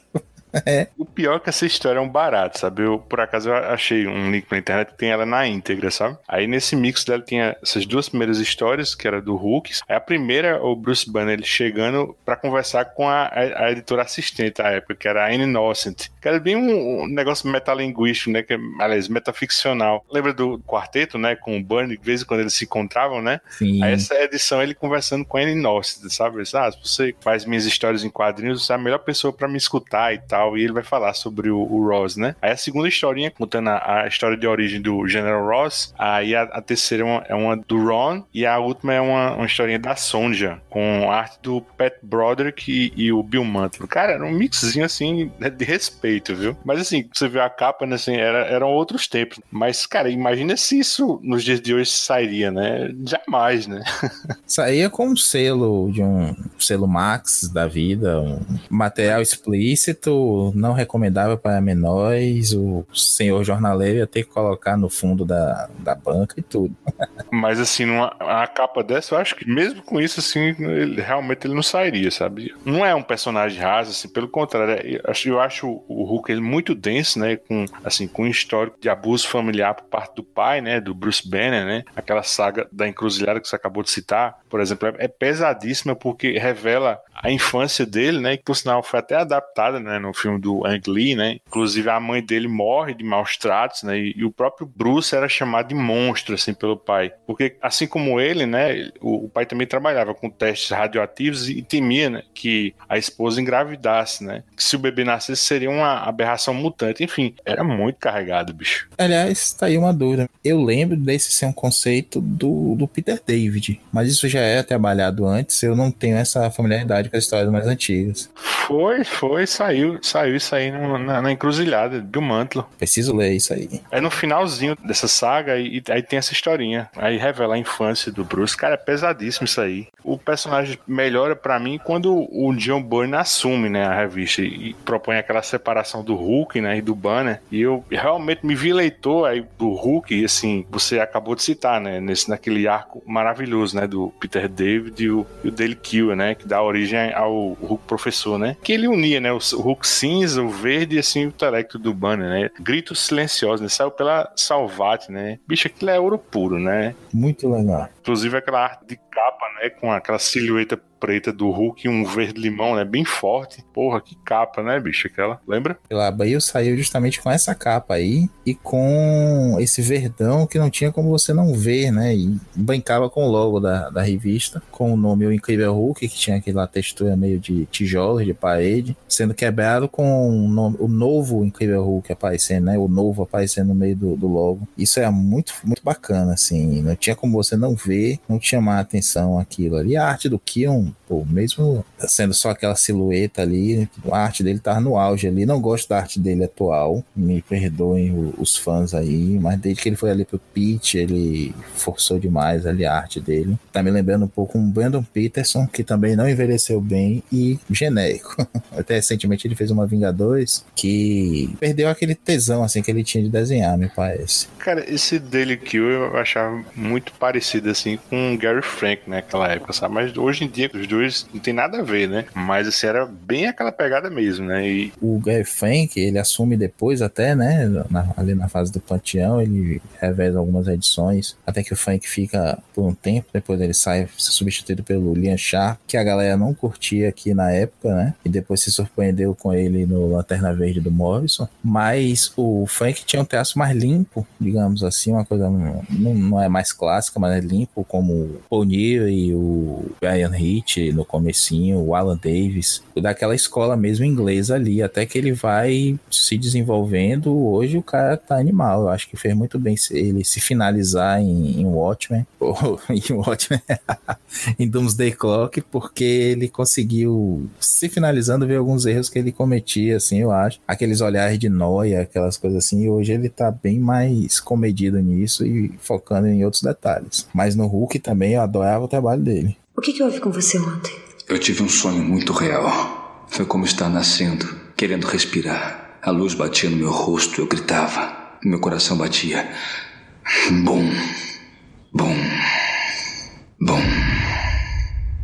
É. O pior é que essa história é um barato, sabe? Eu, por acaso, eu achei um link na internet que tem ela na íntegra, sabe? Aí nesse mix dela tinha essas duas primeiras histórias, que era do Hulk. Aí a primeira, o Bruce Banner, ele chegando pra conversar com a, a, a editora assistente da época, que era a Anne Innocent. Que era bem um, um negócio metalinguístico, né? Que, aliás, metaficcional. Lembra do quarteto, né? Com o Banner, de vez em quando eles se encontravam, né? Sim. Aí essa edição, ele conversando com a Anne Innocent, sabe? Ah, se você faz minhas histórias em quadrinhos, você é a melhor pessoa pra me escutar e tal. E ele vai falar sobre o, o Ross, né? Aí a segunda historinha, contando a, a história de origem do General Ross. Aí a, a terceira é uma, é uma do Ron. E a última é uma, uma historinha da Sonja, com a arte do Pat Broderick e, e o Bill Mantlo. Cara, era um mixzinho assim de respeito, viu? Mas assim, você vê a capa, né? Assim, era, eram outros tempos. Mas, cara, imagina se isso nos dias de hoje sairia, né? Jamais, né? Saía com um selo de um selo Max da vida, um material explícito, não recomendável para menores, o senhor jornaleiro ia ter que colocar no fundo da, da banca e tudo. Mas assim, numa a capa dessa, eu acho que mesmo com isso, assim, ele, realmente ele não sairia, sabe? Não é um personagem raso, assim, pelo contrário, eu acho, eu acho o Hulk ele muito denso, né? Com, assim, com um histórico de abuso familiar por parte do pai, né? Do Bruce Banner, né? Aquela saga da encruzilhada que você acabou de citar, por exemplo, é, é pesadíssima porque revela a infância dele, né? Que por sinal foi até adaptada, né? No filme do Ang Lee, né? Inclusive a mãe dele morre de maus tratos, né? E, e o próprio Bruce era chamado de monstro, assim, pelo pai. Porque, assim como ele, né? O, o pai também trabalhava com testes radioativos e temia, né, que a esposa engravidasse, né? Que se o bebê nascesse seria uma aberração mutante. Enfim, era muito carregado, bicho. Aliás, tá aí uma dúvida. Eu lembro desse ser um conceito do, do Peter David, mas isso já é trabalhado antes. Eu não tenho essa familiaridade com as histórias mais antigas. Foi, foi, saiu, saiu isso aí no, na, na encruzilhada do Mantlo. Preciso ler isso aí. É no finalzinho dessa saga e aí tem essa historinha. Aí revela a infância do Bruce. Cara, é pesadíssimo isso aí. O personagem melhora pra mim quando o John Byrne assume, né, a revista e propõe aquela separação do Hulk, né, e do Banner. E eu realmente me vi leitor aí do Hulk, e assim, você acabou de citar, né, nesse, naquele arco maravilhoso, né, do Peter David e o, e o Dale Keough, né, que dá origem ao Hulk professor, né, que ele unia, né, o, o Hulk cinza, o verde e assim o intelecto do Banner, né, gritos silenciosos, né, saiu pela Salvat, né, bicho, aquilo é ouro puro, né. Muito legal. Inclusive aquela arte de capa, né, com aquela silhueta preta do Hulk e um verde-limão, né, bem forte. Porra, que capa, né, bicho, aquela, lembra? A Bahia saiu justamente com essa capa aí e com esse verdão que não tinha como você não ver, né, e brincava com o logo da, da revista, com o nome O Incrível Hulk, que tinha aquela textura meio de tijolos, de parede, sendo quebrado com o, nome, o novo Incrível Hulk aparecendo, né, o novo aparecendo no meio do, do logo. Isso é muito, muito bacana, assim, não tinha como você não ver, não chamar a atenção aquilo ali. A arte do Keough, pô, mesmo sendo só aquela silhueta ali, a arte dele tá no auge ali. Não gosto da arte dele atual, me perdoem o, os fãs aí, mas desde que ele foi ali pro Pitch, ele forçou demais ali a arte dele. Tá me lembrando um pouco um Brandon Peterson, que também não envelheceu bem e genérico. Até recentemente ele fez uma Vingadores que perdeu aquele tesão assim que ele tinha de desenhar, me parece. Cara, esse Dale Keough eu achava muito parecido assim com o Gary Frank naquela época, sabe? Mas hoje em dia os dois não tem nada a ver, né? Mas assim, era bem aquela pegada mesmo, né? E... o Gary Frank, ele assume depois até, né? Na, ali na fase do Panteão, ele reveza algumas edições, até que o Frank fica por um tempo, depois ele sai substituído pelo Liam Sharp, que a galera não curtia aqui na época, né? E depois se surpreendeu com ele no Lanterna Verde do Morrison. Mas o Frank tinha um traço mais limpo, digamos assim, uma coisa não, não é mais clássica, mas é limpo, como o Paul Neal e o Brian Hitch no comecinho, o Alan Davis, daquela escola mesmo inglesa ali, até que ele vai se desenvolvendo. Hoje o cara tá animal, eu acho que fez muito bem ele se finalizar em, em Watchmen, ou em Watchmen, em Doomsday Clock, porque ele conseguiu, se finalizando, ver alguns erros que ele cometia, assim, eu acho, aqueles olhares de nóia, aquelas coisas assim, e hoje ele tá bem mais comedido nisso e focando em outros detalhes. Mas no Hulk também eu adorava o trabalho dele. O que, que houve com você ontem? Eu tive um sonho muito real. Foi como estar nascendo, querendo respirar. A luz batia no meu rosto, eu gritava. Meu coração batia. Bom, bom, bom.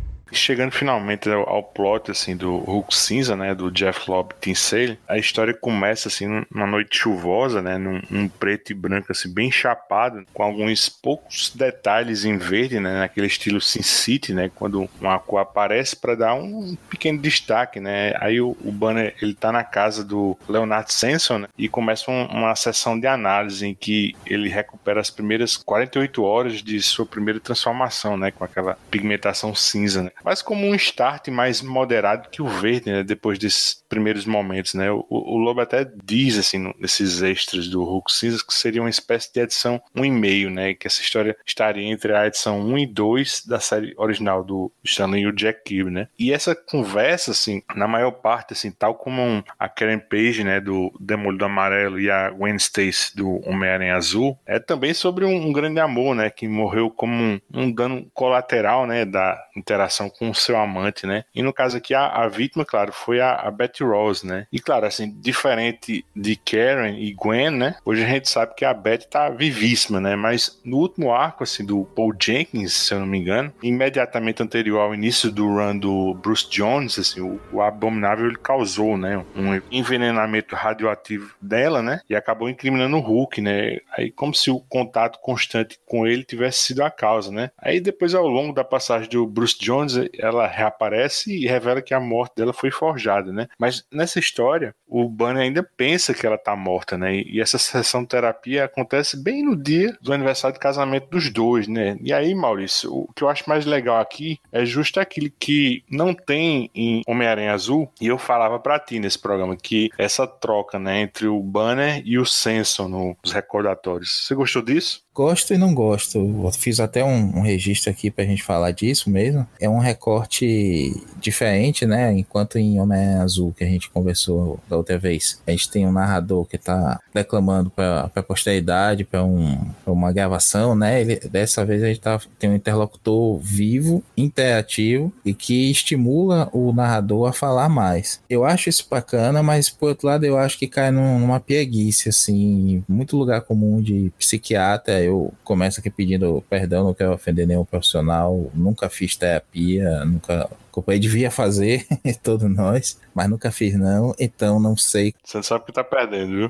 chegando finalmente ao, ao plot, assim, do Hulk Cinza, né, do Jeff Lobb e Tim Sale, a história começa, assim, numa noite chuvosa, né, num, num preto e branco, assim, bem chapado, com alguns poucos detalhes em verde, né, naquele estilo Sin City, né, quando um Aqua aparece para dar um pequeno destaque, né, aí o, o Banner, ele tá na casa do Leonard Samson, né, e começa um, uma sessão de análise em que ele recupera as primeiras quarenta e oito horas de sua primeira transformação, né, com aquela pigmentação cinza, né, mas como um start mais moderado que o verde, né, depois desses primeiros momentos, né, o, o Lobo até diz, assim, nesses extras do Hulk Cinza, que seria uma espécie de edição um e meio, né, que essa história estaria entre a edição um e dois da série original do Stan Lee e o Jack Kirby, né, e essa conversa, assim, na maior parte, assim, tal como um, a Karen Page, né, do Demolidor Amarelo e a Gwen Stacy do Homem-Aranha Azul, é também sobre um, um grande amor, né, que morreu como um, um dano colateral, né, da interação com o seu amante, né, e no caso aqui a, a vítima, claro, foi a, a Betty Ross, né, e claro, assim, diferente de Karen e Gwen, né, hoje a gente sabe que a Betty tá vivíssima, né, mas no último arco, assim, do Paul Jenkins, se eu não me engano, imediatamente anterior ao início do run do Bruce Jones, assim, o, o Abominável, ele causou, né, um envenenamento radioativo dela, né, e acabou incriminando o Hulk, né, aí como se o contato constante com ele tivesse sido a causa, né, aí depois ao longo da passagem do Bruce Jones, ela reaparece e revela que a morte dela foi forjada, né, mas nessa história, o Banner ainda pensa que ela tá morta, né, e essa sessão de terapia acontece bem no dia do aniversário de casamento dos dois, né, e aí, Maurício, o que eu acho mais legal aqui é justo aquilo que não tem em Homem-Aranha Azul, e eu falava pra ti nesse programa, que essa troca, né, entre o Banner e o Samson nos recordatórios. Você gostou disso? Gosto e não gosto. Eu fiz até um, um registro aqui pra gente falar disso mesmo. É um recorte diferente, né? Enquanto em Homem Azul, que a gente conversou da outra vez, a gente tem um narrador que tá declamando pra, pra posteridade, pra, um, pra uma gravação, né? Ele, dessa vez a gente tá, tem um interlocutor vivo, interativo e que estimula o narrador a falar mais. Eu acho isso bacana, mas por outro lado eu acho que cai num, numa pieguice, assim, muito lugar comum de psiquiatra. Eu começo aqui pedindo perdão, não quero ofender nenhum profissional, nunca fiz terapia, nunca... Eu devia fazer, todos nós, mas nunca fiz não, então não sei. Você não sabe o que tá perdendo, viu?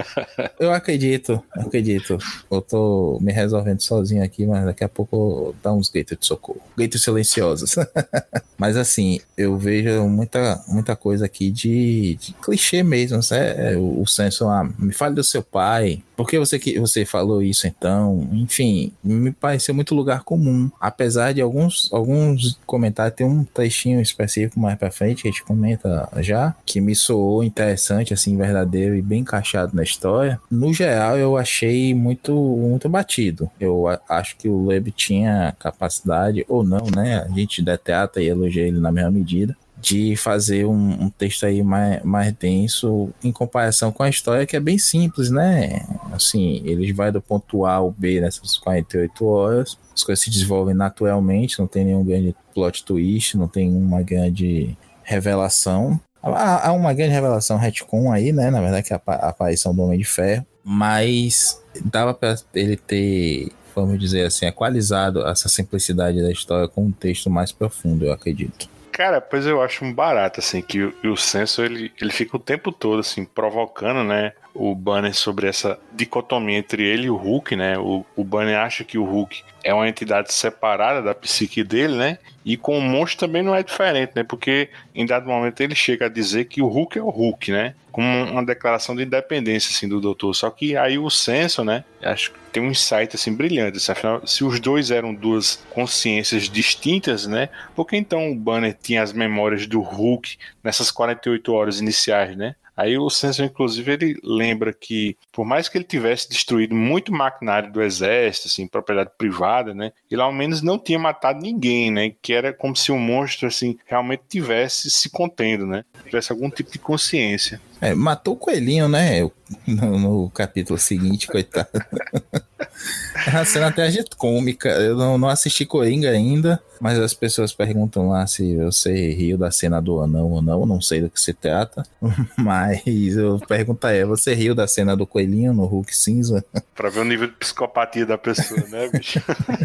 Eu acredito, eu acredito. Eu tô me resolvendo sozinho aqui, mas daqui a pouco dá uns gritos de socorro. Gritos silenciosos. Mas assim, eu vejo muita, muita coisa aqui de, de clichê mesmo, né? O, o senso, ah, me fale do seu pai, por que você, você falou isso então? Enfim, me pareceu muito lugar comum. Apesar de alguns, alguns comentários, tem um trechinho específico mais pra frente, que a gente comenta já, que me soou interessante, assim, verdadeiro e bem encaixado na história. No geral, eu achei muito, muito batido. Eu a, acho que o Loeb tinha capacidade, ou não, né? A gente detesta e elogia ele na mesma medida, de fazer um, um texto aí mais, mais denso em comparação com a história, que é bem simples, né? Assim, ele vai do ponto A ao B nessas quarenta e oito horas, as coisas se desenvolvem naturalmente, não tem nenhum grande plot twist, não tem uma grande revelação. Há, há uma grande revelação retcon aí, né? Na verdade, que é a, a aparição do Homem de Ferro, mas dava para ele ter, vamos dizer assim, equalizado essa simplicidade da história com um texto mais profundo, eu acredito. Cara, pois eu acho um barato, assim, que o, o Samson, ele, ele fica o tempo todo, assim, provocando, né, o Banner sobre essa dicotomia entre ele e o Hulk, né, o, o Banner acha que o Hulk é uma entidade separada da psique dele, né, e com o monstro também não é diferente, né, porque em dado momento ele chega a dizer que o Hulk é o Hulk, né, como uma declaração de independência, assim, do doutor, só que aí o Samson, né, acho que tem um insight, assim, brilhante, assim, afinal, se os dois eram duas consciências distintas, né, porque então o Banner tinha as memórias do Hulk nessas quarenta e oito horas iniciais, né. Aí o Samson, inclusive, ele lembra que, por mais que ele tivesse destruído muito maquinário do exército, assim, propriedade privada, né, ele ao menos não tinha matado ninguém, né, que era como se o monstro, assim, realmente tivesse se contendo, né, tivesse algum tipo de consciência. É, matou o coelhinho, né, no, no capítulo seguinte, coitado. É uma cena até cômica. Eu não, não assisti Coringa ainda, mas as pessoas perguntam lá se você riu da cena do anão ou não. Eu não sei do que se trata, mas eu pergunto a ela, você riu da cena do coelhinho no Hulk cinza? Pra ver o nível de psicopatia da pessoa, né, bicho?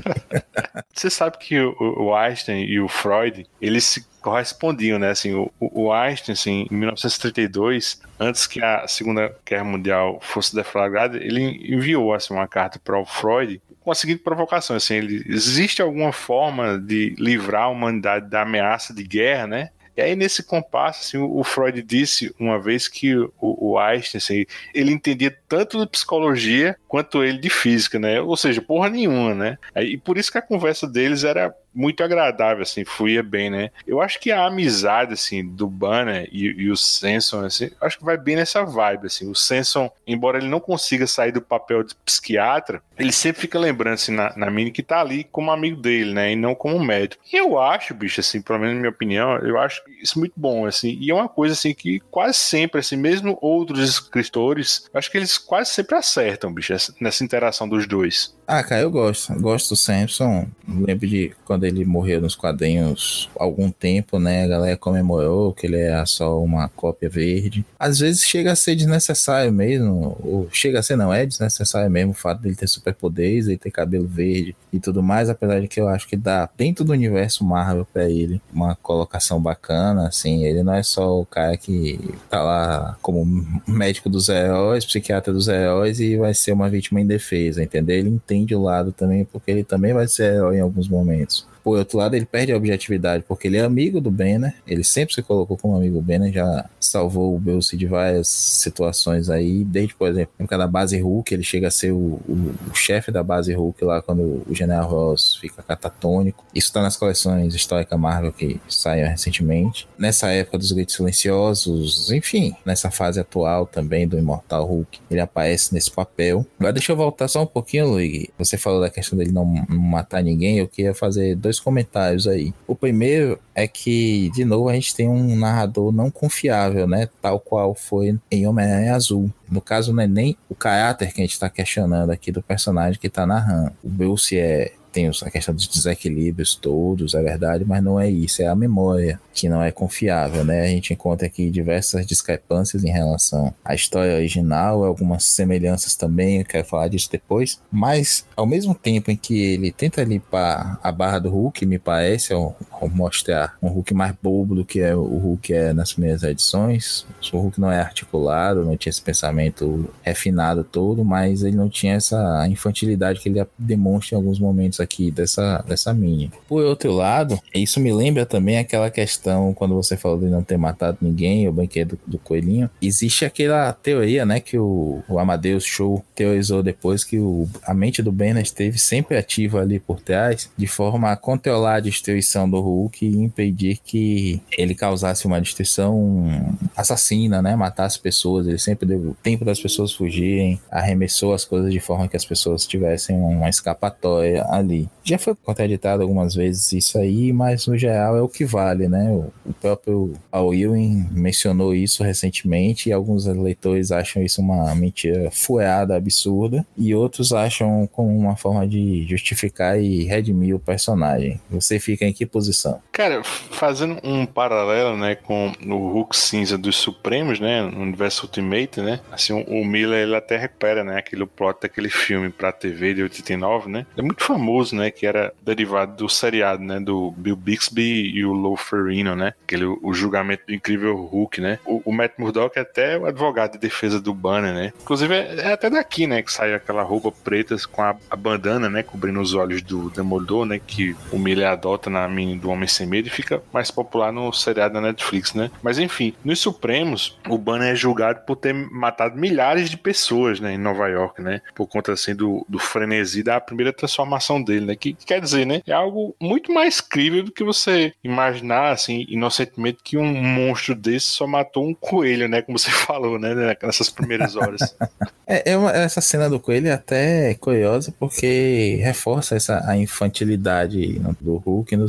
Você sabe que o, o Einstein e o Freud, eles se correspondiam, né? Assim, o, o Einstein, assim, em mil novecentos e trinta e dois, antes que a Segunda Guerra Mundial fosse deflagrada, ele enviou assim, uma carta para o Freud com a seguinte provocação, assim, ele, existe alguma forma de livrar a humanidade da ameaça de guerra, né? E aí, nesse compasso, assim, o Freud disse uma vez que o, o Einstein, assim, ele entendia tanto de psicologia quanto ele de física, né? Ou seja, porra nenhuma, né? E por isso que a conversa deles era muito agradável, assim, fluía bem, né? Eu acho que a amizade, assim, do Banner e, e o Samson, assim, acho que vai bem nessa vibe, assim. O Samson, embora ele não consiga sair do papel de psiquiatra, ele sempre fica lembrando, assim, na, na Minnie que tá ali como amigo dele, né? E não como médico. E eu acho, bicho, assim, pelo menos na minha opinião, eu acho isso muito bom, assim. E é uma coisa, assim, que quase sempre, assim, mesmo outros escritores, acho que eles quase sempre acertam, bicho, nessa interação dos dois. Ah, cara, eu gosto. Gosto do Samson. Lembro de quando ele morreu nos quadrinhos há algum tempo, né? A galera comemorou que ele é só uma cópia verde. Às vezes chega a ser desnecessário mesmo. Ou chega a ser, não, é desnecessário mesmo o fato dele ter superpoderes, ele ter cabelo verde e tudo mais. Apesar de que eu acho que dá dentro do universo Marvel pra ele uma colocação bacana, assim. Ele não é só o cara que tá lá como médico dos heróis, psiquiatra dos heróis e vai ser uma vítima indefesa, entendeu? Ele entende de lado também, porque ele também vai ser herói em alguns momentos. Por outro lado, ele perde a objetividade, porque ele é amigo do Banner, ele sempre se colocou como amigo do Banner, já salvou o Bruce de várias situações aí, desde, por exemplo, no caso da base Hulk, ele chega a ser o, o, o chefe da base Hulk lá, quando o General Ross fica catatônico. Isso tá nas coleções históricas Marvel que saíram recentemente. Nessa época dos Gritos Silenciosos, enfim, nessa fase atual também do Imortal Hulk, ele aparece nesse papel. Agora deixa eu voltar só um pouquinho, Luigi. Você falou da questão dele não, não matar ninguém, eu queria fazer dois comentários aí. O primeiro é que, de novo, a gente tem um narrador não confiável, né? Tal qual foi em Homem-Aranha Azul. No caso, não é nem o caráter que a gente está questionando aqui do personagem que está narrando. O Bruce é... tem a questão dos desequilíbrios todos, é verdade, mas não é isso, é a memória que não é confiável, né? A gente encontra aqui diversas discrepâncias em relação à história original, algumas semelhanças também, eu quero falar disso depois, mas ao mesmo tempo em que ele tenta limpar a barra do Hulk, me parece, ao, ao mostrar um Hulk mais bobo do que é o Hulk é nas primeiras edições, o Hulk não é articulado, não tinha esse pensamento refinado todo, mas ele não tinha essa infantilidade que ele demonstra em alguns momentos aqui dessa, dessa mini. Por outro lado, isso me lembra também aquela questão, quando você falou de não ter matado ninguém, o brinquedo do, do coelhinho, existe aquela teoria, né, que o, o Amadeus Cho teorizou depois, que o, a mente do Banner esteve sempre ativa ali por trás, de forma a controlar a destruição do Hulk e impedir que ele causasse uma destruição assassina, né, matasse pessoas. Ele sempre deu tempo das pessoas fugirem, arremessou as coisas de forma que as pessoas tivessem uma escapatória ali. Já foi contraditado algumas vezes isso aí, mas no geral é o que vale, né? O, o próprio Paul Ewing mencionou isso recentemente e alguns leitores acham isso uma mentira furada, absurda, e outros acham como uma forma de justificar e redimir o personagem. Você fica em que posição? Cara, fazendo um paralelo, né, com o Hulk cinza dos Supremos, né, no universo Ultimate, né, assim, o Miller, ele até recupera, né, aquele plot daquele filme pra T V de oitenta e nove, né, é muito famoso, né, que era derivado do seriado, né, do Bill Bixby e o Lou Ferrigno, né, aquele, o julgamento do incrível Hulk, né, o, o Matt Murdock é até o advogado de defesa do Banner, né, inclusive é, é até daqui, né, que sai aquela roupa preta com a, a bandana, né, cobrindo os olhos do Demolidor, né, que o Miller adota na mini do Homem Sem Medo e fica mais popular no seriado da Netflix, né, mas enfim, nos Supremos, o Banner é julgado por ter matado milhares de pessoas, né, em Nova York, né, por conta, assim, do, do frenesi da primeira transformação dele, né, que, que quer dizer, né, é algo muito mais crível do que você imaginar, assim, inocentemente, que um monstro desse só matou um coelho, né, como você falou, né, nessas primeiras horas. É, é uma, essa cena do coelho é até curiosa porque reforça essa, a infantilidade do Hulk no sentido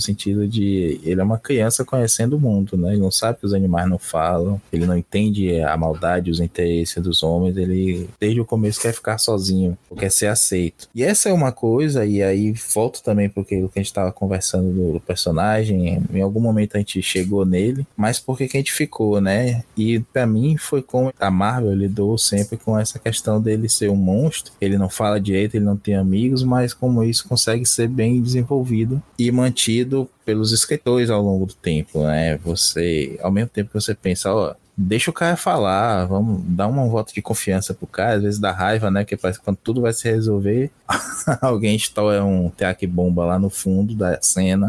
sentido de ele é uma criança conhecendo o mundo, né? Ele não sabe que os animais não falam, ele não entende a maldade, os interesses dos homens, ele desde o começo quer ficar sozinho, quer ser aceito. E essa é uma coisa, e aí volto também porque o que a gente estava conversando do, do personagem, em algum momento a gente chegou nele, mas porque que a gente ficou, né? E pra mim foi como a Marvel lidou sempre com essa questão dele ser um monstro, ele não fala direito, ele não tem amigos, mas como isso consegue ser bem desenvolvido e mantido pelos escritores ao longo do tempo, né? Você, ao mesmo tempo que você pensa, ó, deixa o cara falar, vamos dar um voto de confiança pro cara, às vezes dá raiva, né? Porque parece que quando tudo vai se resolver, alguém estoura um teac bomba lá no fundo da cena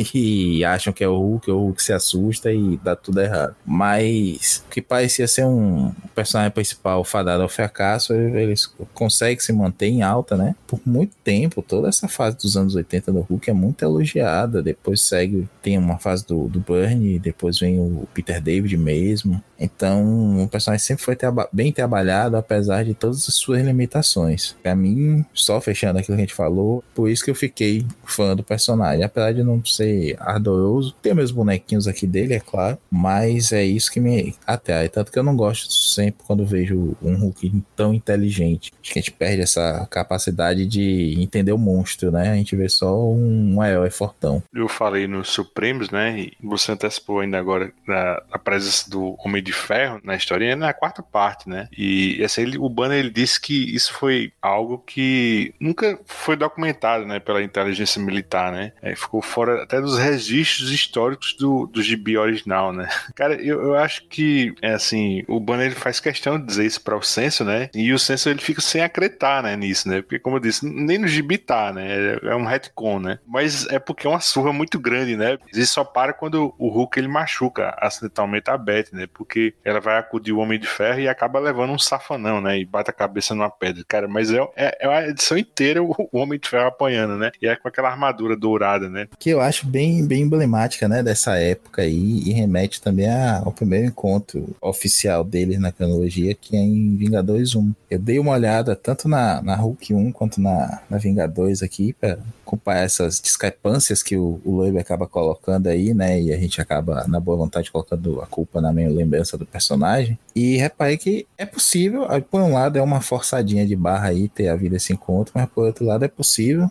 e, e acham que é o Hulk, o Hulk se assusta e dá tudo errado. Mas o que parecia ser um personagem principal fadado ao fracasso, eles conseguem se manter em alta, né? Por muito tempo, toda essa fase dos anos oitenta do Hulk é muito elogiada, depois segue, tem uma fase do, do Bernie, depois vem o Peter David mesmo. Então, o personagem sempre foi traba- bem trabalhado, apesar de todas as suas limitações. Pra mim, só fechando aquilo que a gente falou, por isso que eu fiquei fã do personagem. Apesar de não ser ardoroso, tem meus bonequinhos aqui dele, é claro, mas é isso que me atrai. Tanto que eu não gosto sempre quando vejo um Hulk tão inteligente. Acho que a gente perde essa capacidade de entender o monstro, né? A gente vê só um, um herói fortão. Eu falei nos Supremos, né? E você antecipou ainda agora a, a presença do Homem de Ferro na historinha, na quarta parte, né? E assim, ele, o Banner ele disse que isso foi algo que nunca foi documentado, né, pela inteligência militar, né? É, ficou fora até dos registros históricos do, do gibi original, né? Cara, eu, eu acho que, é assim, o Banner ele faz questão de dizer isso para o Censo, né? E o Censo ele fica sem acreditar, né, nisso, né? Porque, como eu disse, nem no gibi tá, né? É, é um retcon, né? Mas é porque é uma surra muito grande, né? Isso só para quando o Hulk ele machuca acidentalmente a Beth, né? Porque ela vai acudir o Homem de Ferro e acaba levando um safanão, né? E bate a cabeça numa pedra. Cara, mas é, é, é a edição inteira o, o Homem de Ferro apanhando, né? E é com aquela armadura dourada, né? Que eu acho bem, bem emblemática, né? Dessa época aí. E remete também a, ao primeiro encontro oficial deles na cronologia, que é em Vingadores um. Eu dei uma olhada tanto na, na Hulk um quanto na, na Vingadores aqui, pra comparar essas discrepâncias que o, o Loeb acaba colocando aí, né? E a gente acaba, na boa vontade, colocando a culpa na minha lembrança do personagem. E reparei que é possível, por um lado é uma forçadinha de barra aí ter havido esse encontro, mas por outro lado é possível,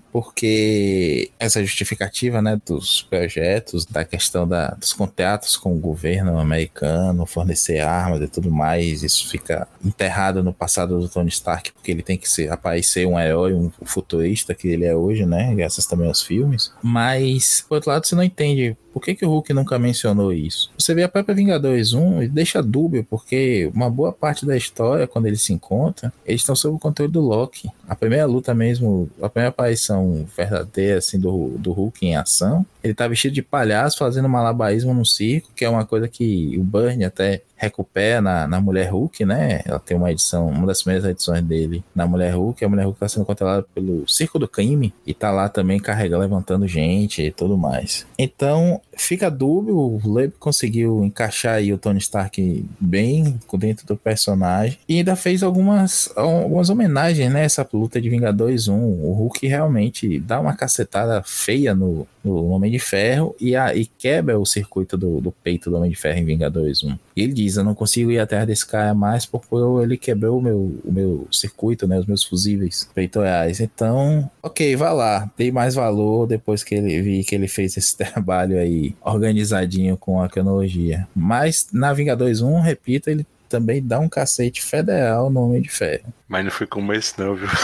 porque essa justificativa, né, dos projetos, da questão da, dos contratos com o governo americano, fornecer armas e tudo mais, isso fica enterrado no passado do Tony Stark, porque ele tem que ser, aparecer um herói, um futurista que ele é hoje, né, graças também aos filmes. Mas, por outro lado, você não entende por que, que o Hulk nunca mencionou isso. Você vê a própria Vingadores um e deixa dúbio, porque uma boa parte da história, quando eles se encontram, eles estão sob o controle do Loki. A primeira luta mesmo, a primeira aparição verdadeira assim, do, do Hulk em ação, ele tá vestido de palhaço fazendo malabarismo no circo, que é uma coisa que o Bernie até recupera na, na Mulher Hulk, né? Ela tem uma edição, uma das primeiras edições dele na Mulher Hulk. A Mulher Hulk tá sendo controlada pelo Circo do Crime e tá lá também carregando, levantando gente e tudo mais. Então, fica dúbio, o Loeb conseguiu encaixar aí o Tony Stark bem dentro do personagem e ainda fez algumas, algumas homenagens, né? Essa luta de Vingadores um. O Hulk realmente dá uma cacetada feia no, no Homem de Ferro e, a, e quebra o circuito do, do peito do Homem de Ferro em Vingadores um. E ele diz, eu não consigo ir atrás desse cara mais porque ele quebrou o meu, o meu circuito, né? Os meus fusíveis peitorais. Então, ok, vá lá. Dei mais valor depois que ele vi que ele fez esse trabalho aí organizadinho com a cronologia. Mas na Vingadores um, repito, ele também dá um cacete federal no Homem de Ferro. Mas não foi como esse não, viu?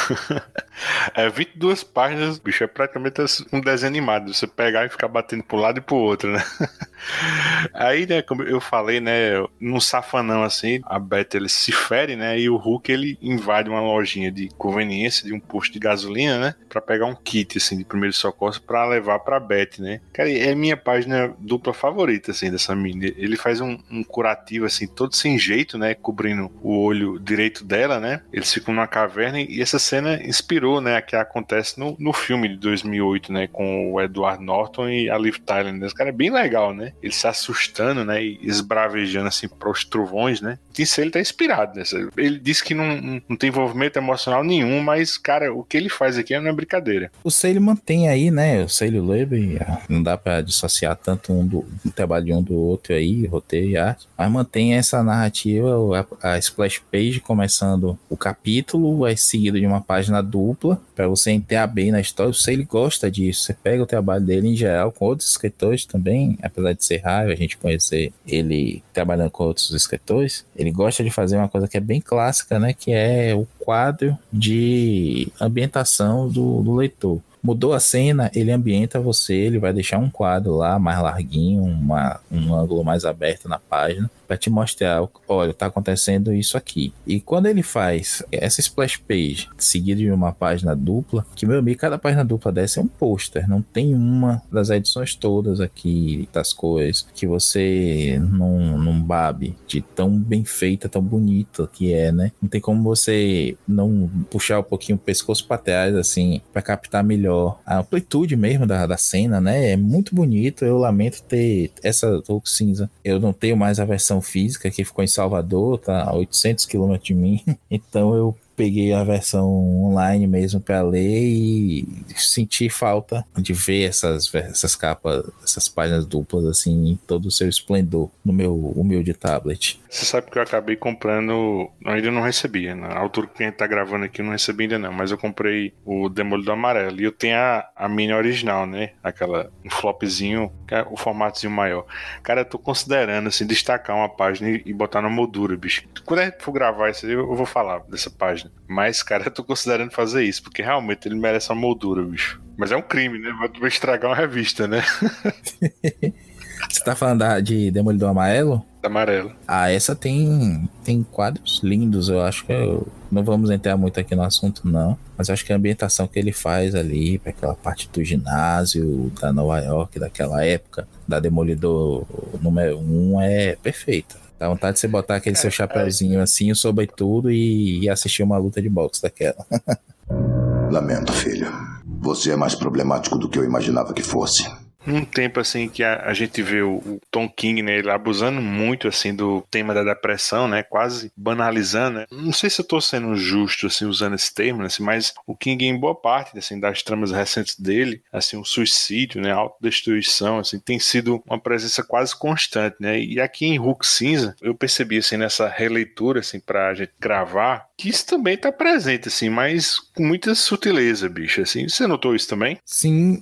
É vinte e duas páginas, bicho, é praticamente um desenho animado. Você pegar e ficar batendo pro lado e pro outro, né? Aí, né, como eu falei, né, num safanão assim, a Beth, ele se fere, né, e o Hulk, ele invade uma lojinha de conveniência, de um posto de gasolina, né, pra pegar um kit, assim, de primeiro socorro pra levar pra Beth, né. Cara, é minha página dupla favorita, assim, dessa menina. Ele faz um, um curativo, assim, todo sem jeito, preto, né, cobrindo o olho direito dela, né? Eles ficam numa caverna e essa cena inspirou, né, a que acontece no, no filme de dois mil e oito, né, com o Edward Norton e a Liv Tyler. Esse cara é bem legal, né? Ele se assustando, né, e esbravejando assim pros trovões, né? Isso ele tá inspirado nessa. Ele disse que não, não tem envolvimento emocional nenhum, mas, cara, o que ele faz aqui não é brincadeira. O Saley mantém aí, né? O Saley e o Loeb, não dá pra dissociar tanto um do um trabalho de um do outro aí, roteiro e arte, mas mantém essa narrativa, a, a splash page começando o capítulo, é seguido de uma página dupla, pra você entrar bem na história. O Saley gosta disso. Você pega o trabalho dele em geral, com outros escritores também, apesar de ser raro a gente conhecer ele trabalhando com outros escritores, ele gosta de fazer uma coisa que é bem clássica, né? Que é o quadro de ambientação do, do leitor. Mudou a cena, ele ambienta você, ele vai deixar um quadro lá mais larguinho, uma, um ângulo mais aberto na página, para te mostrar, olha, tá acontecendo isso aqui. E quando ele faz essa splash page seguida de uma página dupla, que, meu amigo, cada página dupla dessa é um pôster, não tem uma das edições todas aqui das coisas que você não, não babe de tão bem feita, tão bonita que é, né? Não tem como você não puxar um pouquinho o pescoço para trás, assim, para captar melhor a amplitude mesmo da, da cena, né? É muito bonito. Eu lamento ter essa Hulk cinza. Eu não tenho mais a versão física, que ficou em Salvador, tá a oitocentos quilômetros de mim, então eu peguei a versão online mesmo para ler e senti falta de ver essas, essas capas, essas páginas duplas assim, em todo o seu esplendor no meu humilde tablet. Você sabe que eu acabei comprando, ainda não recebia, na altura que a gente tá gravando aqui eu não recebi ainda não, mas eu comprei o Demolidor Amarelo e eu tenho a, a mini original, né, aquela, um flopzinho, que é o formatozinho maior. Cara, eu tô considerando, assim, destacar uma página e, e botar na moldura, bicho. Quando a gente for gravar isso aí, eu, eu vou falar dessa página. Mas, cara, eu tô considerando fazer isso, porque realmente ele merece uma moldura, bicho. Mas é um crime, né? Vai estragar uma revista, né? Você tá falando da, de Demolidor Amarelo? Amarelo. Ah, essa tem, tem quadros lindos, eu acho que eu, não vamos entrar muito aqui no assunto não, mas acho que a ambientação que ele faz ali, para aquela parte do ginásio da Nova York, daquela época, da Demolidor número um, é perfeita. Dá vontade de você botar aquele seu chapéuzinho assim, sobretudo, e, e assistir uma luta de boxe daquela. Lamento, filho. Você é mais problemático do que eu imaginava que fosse. Um tempo assim que a, a gente vê o, o Tom King, né, ele abusando muito assim do tema da depressão, né, quase banalizando, né? Não sei se eu tô sendo justo assim usando esse termo, assim, mas o King em boa parte assim das tramas recentes dele, assim, o suicídio, né, a autodestruição, assim, tem sido uma presença quase constante, né? E aqui em Hulk Cinza, eu percebi assim nessa releitura assim pra gente gravar, que isso também tá presente assim, mas com muita sutileza, bicho, assim. Você notou isso também? Sim,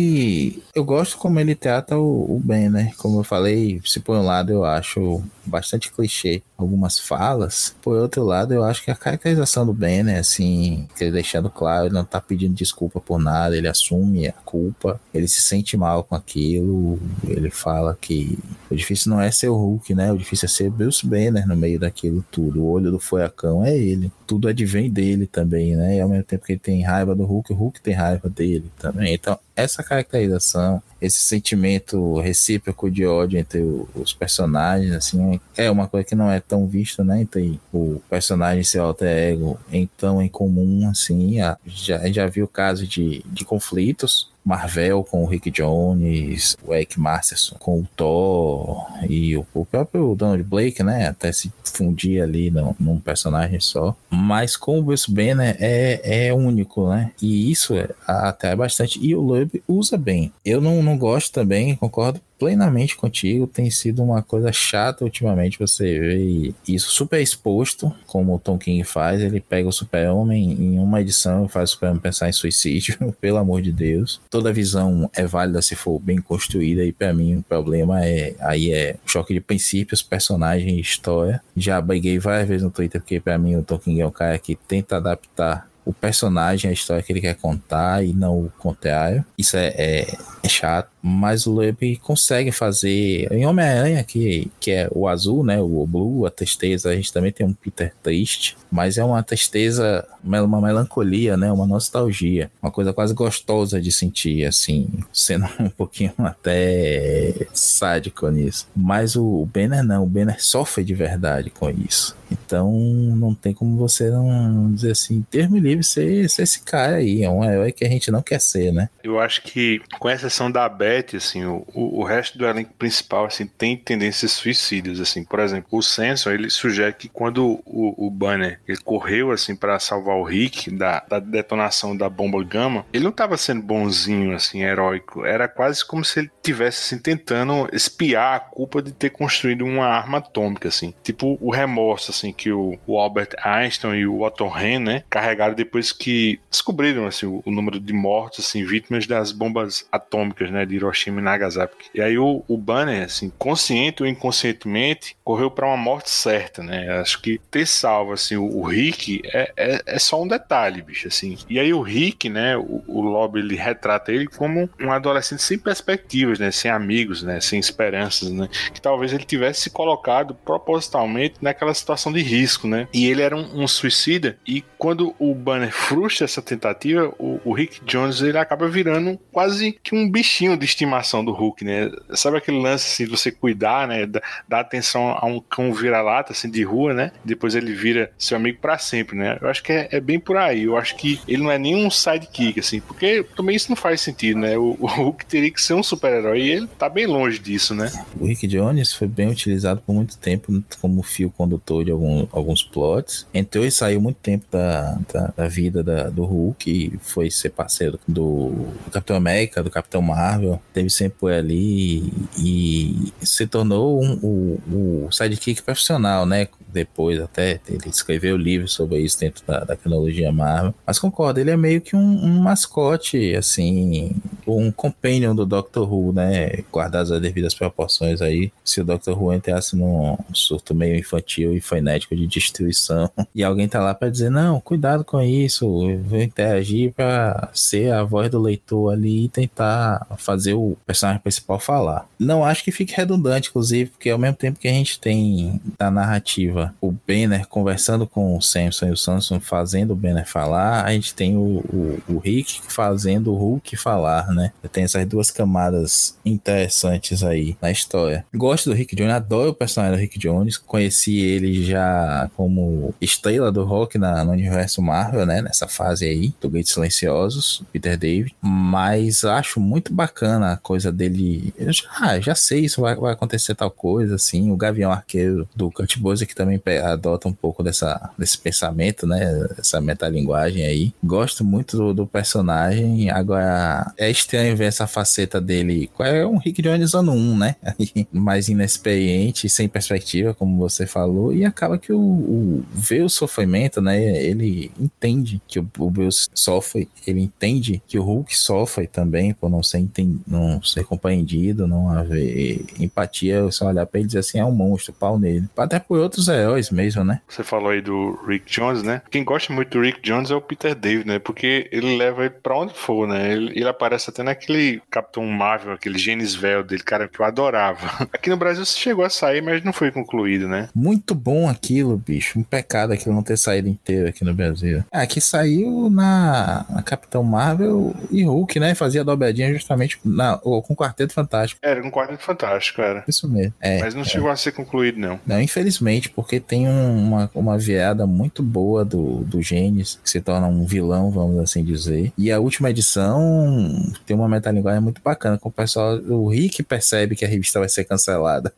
e eu gosto como ele trata o, o Ben, né? Como eu falei, se por um lado eu acho bastante clichê algumas falas, por outro lado eu acho que a caracterização do Ben, né, assim, ele deixando claro, ele não tá pedindo desculpa por nada, ele assume a culpa, ele se sente mal com aquilo, ele fala que o difícil não é ser o Hulk, né, o difícil é ser Bruce Banner no meio daquilo tudo, o olho do furacão é ele, tudo advém dele também, né, e ao mesmo tempo que ele tem raiva do Hulk, o Hulk tem raiva dele também, então essa caracterização, esse sentimento recíproco de ódio entre os personagens, assim, é uma coisa que não é tão vista, né, entre o personagem e seu alter ego em tão em comum, assim, já, já viu casos de, de conflitos, Marvel com o Rick Jones, o Eric Masterson com o Thor e o, o próprio Donald Blake, né, até se fundir ali no, num personagem só, mas com o Bruce Banner é, é único, né, e isso é, atrai bastante, e o Loeb usa bem. Eu não, não gosto também, concordo plenamente contigo, tem sido uma coisa chata ultimamente você ver isso super exposto, como o Tom King faz, ele pega o Super-Homem em uma edição e faz o Super-Homem pensar em suicídio, pelo amor de Deus. Toda visão é válida se for bem construída, e pra mim o problema é, aí é choque de princípios, personagem e história. Já briguei várias vezes no Twitter, porque pra mim o Tom King é um cara que tenta adaptar o personagem, a história que ele quer contar e não o contrário. Isso é, é, é chato, mas o Loeb consegue fazer em Homem-Aranha, que, que é o azul, né, o blue, a tristeza, a gente também tem um Peter triste, mas é uma tristeza, uma melancolia, né, uma nostalgia, uma coisa quase gostosa de sentir, assim, sendo um pouquinho até sádico nisso, mas o Banner não, o Banner sofre de verdade com isso. Então não tem como você não dizer assim, termo livre, ser, ser esse cara aí, é um herói que a gente não quer ser, né? Eu acho que, com exceção da Beth, assim, o, o resto do elenco principal, assim, tem tendências suicidas, assim. Por exemplo, o Samson, ele sugere que quando o, o Banner, ele correu, assim, para salvar o Rick da, da detonação da bomba gama, ele não estava sendo bonzinho, assim, heróico. Era quase como se ele tivesse, assim, tentando espiar a culpa de ter construído uma arma atômica, assim. Tipo o remorso, assim, que o, o Albert Einstein e o Otto Hahn, né, carregaram depois que descobriram, assim, o, o número de mortos, assim, vítimas das bombas atômicas, né, de Hiroshima e Nagasaki. E aí o, o Banner, assim, consciente ou inconscientemente, correu para uma morte certa, né? Acho que ter salvo, assim, o, o Rick é, é, é só um detalhe, bicho, assim. E aí o Rick, né, o, o Loeb, ele retrata ele como um adolescente sem perspectivas, né, sem amigos, né, sem esperanças, né, que talvez ele tivesse se colocado propositalmente naquela situação de risco, né? E ele era um, um suicida, e quando o Banner frustra essa tentativa, o, o Rick Jones, ele acaba virando quase que um bichinho de estimação do Hulk, né? Sabe aquele lance, assim, de você cuidar, né? Da, dar atenção a um cão vira-lata, assim, de rua, né? Depois ele vira seu amigo pra sempre, né? Eu acho que é, é bem por aí. Eu acho que ele não é nenhum sidekick, assim, porque também isso não faz sentido, né? O, o Hulk teria que ser um super-herói, e ele tá bem longe disso, né? O Rick Jones foi bem utilizado por muito tempo como fio condutor de algum, alguns plots. Entrou e saiu muito tempo da, da, da vida da, do Hulk, e foi ser parceiro do, do Capitão América, do Capitão Marvel, teve sempre ali e, e se tornou um, o, o sidekick profissional, né? Depois até ele escreveu livros sobre isso dentro da, da cronologia Marvel. Mas concordo, ele é meio que um, um mascote, assim, um companion do Doctor Who, né? Guardadas as devidas proporções aí. Se o Doctor Who entrasse num surto meio infantil e frenético de destruição, e alguém tá lá pra dizer, não, cuidado com isso, eu vou interagir pra ser a voz do leitor ali e tentar fazer o personagem principal falar. Não acho que fique redundante, inclusive, porque ao mesmo tempo que a gente tem na narrativa o Banner conversando com o Samson e o Samson fazendo o Banner falar, a gente tem o, o, o Rick fazendo o Hulk falar, né? Tem essas duas camadas interessantes aí na história. Gosto do Rick Jones, adoro o personagem do Rick Jones, conheci ele já como estrela do rock na, no universo Marvel, né? Nessa fase aí, do Gritos Silenciosos, Peter David, mas acho muito bacana a coisa dele. Eu já, já sei, isso vai, vai acontecer tal coisa, assim. O Gavião Arqueiro do Kurt Busiek também adota um pouco dessa, desse pensamento, né? Essa metalinguagem aí. Gosto muito do, do personagem. Agora, é estranho ver essa faceta dele. É um Rick Jones ano um, né? Mais inexperiente, sem perspectiva, como você falou, e acaba que o, o ver o sofrimento, né? Ele entende que o, o Bruce sofre, ele entende que o Hulk sofre também por não ser, enten- não ser compreendido, não haver empatia, só olhar pra ele e dizer assim, é um monstro, pau nele. Até por outros heróis mesmo, né? Você falou aí do Rick Jones, né? Quem gosta muito do Rick Jones é o Peter David, né? Porque ele leva ele pra onde for, né? Ele, ele aparece até naquele Capitão Marvel, aquele Genisvel dele, cara, que eu adorava. Aqui no Brasil chegou a sair, mas não foi concluído, né? Muito bom aquilo, bicho. Um pecado aquilo não ter saído inteiro aqui no Brasil. É, aqui saiu na, na Capitão Marvel e Hulk, né? Fazia dobradinha justamente na, ou, com o Quarteto Fantástico. Era com um Quarteto Fantástico, era. Isso mesmo. É, mas não é. chegou a ser concluído, não. Não, infelizmente, porque tem um, uma, uma virada muito boa do, do Genis, que se torna um vilão, vamos assim dizer. E a última edição tem uma metalinguagem muito bacana, com o pessoal, o Rick percebe que a revista vai ser cancelada.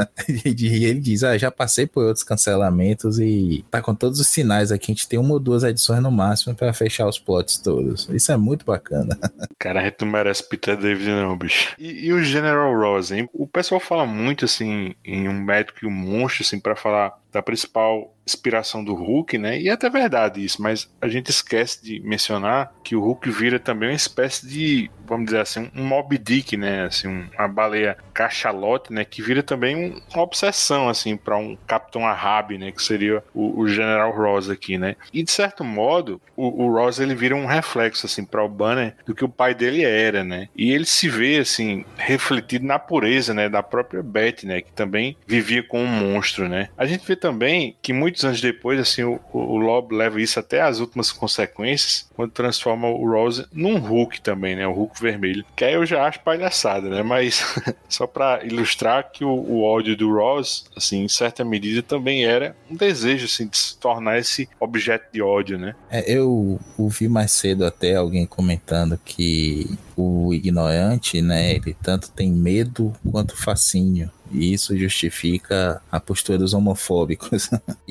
E ele diz, ah, já passei por outros cancelamentos e tá com todos os sinais aqui, a gente tem uma ou duas edições no máximo pra fechar os plots todos. Isso é muito bacana. Cara, a gente não merece Peter David não, bicho. E, e o General Ross, hein? O pessoal fala muito, assim, em um médico e um monstro, assim, pra falar da principal inspiração do Hulk, né? E é até verdade isso, mas a gente esquece de mencionar que o Hulk vira também uma espécie de, vamos dizer assim, um Moby Dick, né? Assim, um, uma baleia cachalote, né? Que vira também um, uma obsessão, assim, para um Capitão Ahab, né? Que seria o, o General Ross aqui, né? E de certo modo, o, o Ross ele vira um reflexo, assim, para o Banner do que o pai dele era, né? E ele se vê, assim, refletido na pureza, né? Da própria Beth, né? Que também vivia com um monstro, né? A gente vê também que muitos anos depois, assim, o, o Loeb leva isso até as últimas consequências, quando transforma o Ross num Hulk também, né? O Hulk vermelho. Que aí eu já acho palhaçada, né? Mas só pra ilustrar que o, o ódio do Ross, assim, em certa medida também era um desejo, assim, de se tornar esse objeto de ódio, né? É, eu ouvi mais cedo até alguém comentando que o ignorante, né, ele tanto tem medo quanto fascínio. E isso justifica a postura dos homofóbicos.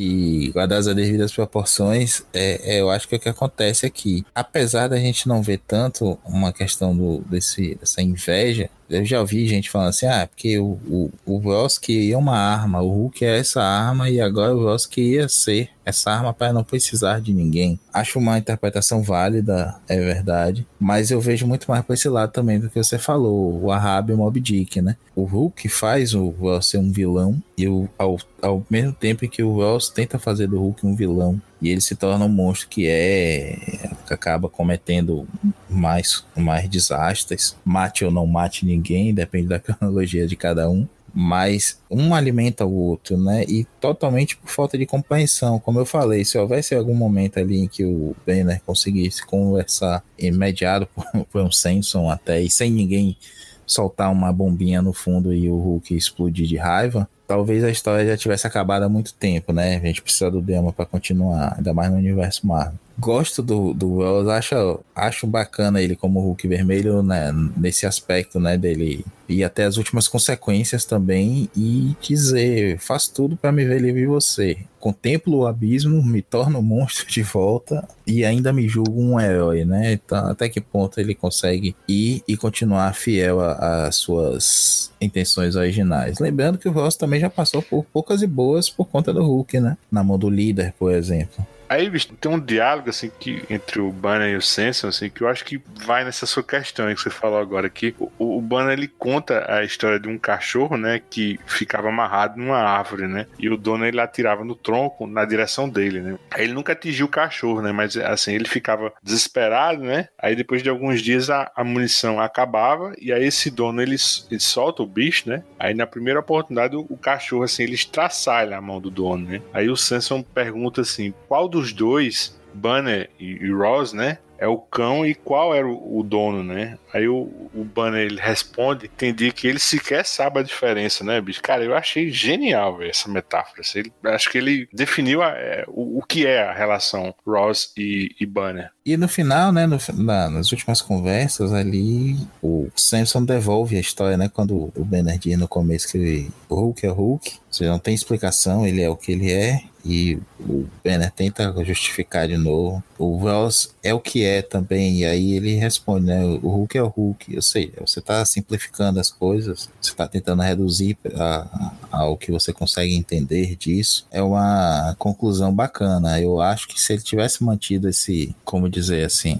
E guardadas as devidas proporções, é, é, eu acho que é o que acontece aqui. Apesar da gente não ver tanto uma questão do, desse, dessa inveja, eu já ouvi gente falando assim, ah, porque o, o, o Ross queria uma arma, o Hulk é essa arma e agora o Ross queria ser essa arma para não precisar de ninguém. Acho uma interpretação válida, é verdade, mas eu vejo muito mais por esse lado também do que você falou, o Ahab e o Moby Dick, né? O Hulk faz o Ross ser um vilão e o, ao, ao mesmo tempo que o Ross tenta fazer do Hulk um vilão e ele se torna um monstro que é que acaba cometendo mais, mais desastres, mate ou não mate ninguém, depende da cronologia de cada um, mas um alimenta o outro, né? E totalmente por falta de compreensão. Como eu falei, se houvesse algum momento ali em que o Banner conseguisse conversar mediado por, por um Samson até, e sem ninguém soltar uma bombinha no fundo e o Hulk explodir de raiva, talvez a história já tivesse acabado há muito tempo, né? A gente precisa do Dema para continuar, ainda mais no universo Marvel. Gosto do, do Wells, acho, acho bacana ele como Hulk vermelho, né, nesse aspecto, né, dele ir até as últimas consequências também e dizer, faço tudo para me ver livre de você. Contemplo o abismo, me torno um monstro de volta e ainda me julgo um herói, né? Então, até que ponto ele consegue ir e continuar fiel às suas intenções originais. Lembrando que o Ross também já passou por poucas e boas por conta do Hulk, né? Na mão do líder, por exemplo. Aí, bicho, tem um diálogo, assim, que, entre o Banner e o Samson, assim, que eu acho que vai nessa sua questão aí que você falou agora, que o, o Banner, ele conta a história de um cachorro, né, que ficava amarrado numa árvore, né, e o dono, ele atirava no tronco na direção dele, né. Aí ele nunca atingiu o cachorro, né, mas, assim, ele ficava desesperado, né, aí depois de alguns dias a, a munição acabava, e aí esse dono, ele, ele solta o bicho, né, aí na primeira oportunidade o, o cachorro, assim, ele estraçalha a mão do dono, né. Aí o Samson pergunta assim, qual dos dois, Banner e, e Ross, né, é o cão e qual era o, o dono, né? Aí o, o Banner, ele responde, entendi que ele sequer sabe a diferença, né, bicho? Cara, eu achei genial, véio, essa metáfora. Ele, acho que ele definiu a, é, o, o que é a relação Ross e, e Banner. E no final, né, no, na, nas últimas conversas ali, o Samson devolve a história, né, quando o Banner diz no começo que o Hulk é o Hulk, você não tem explicação, ele é o que ele é, e o Banner tenta justificar de novo. O Ross é o que é também, e aí ele responde, né, o Hulk é o Hulk, ou seja, você está simplificando as coisas, você está tentando reduzir a, a, ao que você consegue entender disso. É uma conclusão bacana. Eu acho que se ele tivesse mantido esse, como dizer assim,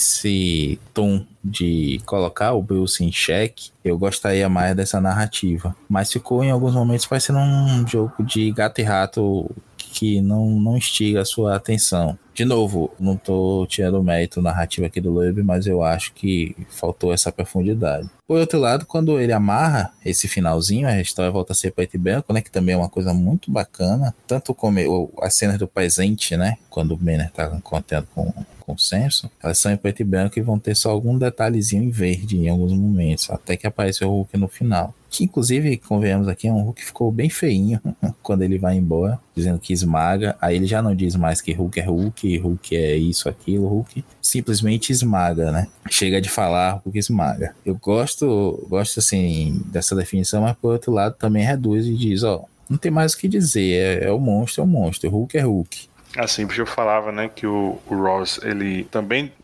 esse tom de colocar o Bruce em xeque, eu gostaria mais dessa narrativa. Mas ficou em alguns momentos parecendo um jogo de gato e rato que não, não instiga a sua atenção. De novo, não tô tirando o mérito narrativo aqui do Loeb, mas eu acho que faltou essa profundidade. Por outro lado, quando ele amarra esse finalzinho, a história volta a ser preto e branco, né, que também é uma coisa muito bacana, tanto como as cenas do presente, né, quando o Banner tá contando com, com o Samson, elas são em preto e branco e vão ter só algum detalhezinho em verde em alguns momentos, até que aparece o Hulk no final. Que inclusive, convenhamos aqui, é um Hulk que ficou bem feinho quando ele vai embora, dizendo que esmaga. Aí ele já não diz mais que Hulk é Hulk, Hulk é isso, aquilo, Hulk simplesmente esmaga, né? Chega de falar, Hulk esmaga. Eu gosto, gosto assim, dessa definição, mas por outro lado também reduz e diz, ó, não tem mais o que dizer, é, é o monstro, é o monstro, Hulk é Hulk. Assim, eu falava, né, que o, o Ross, ele também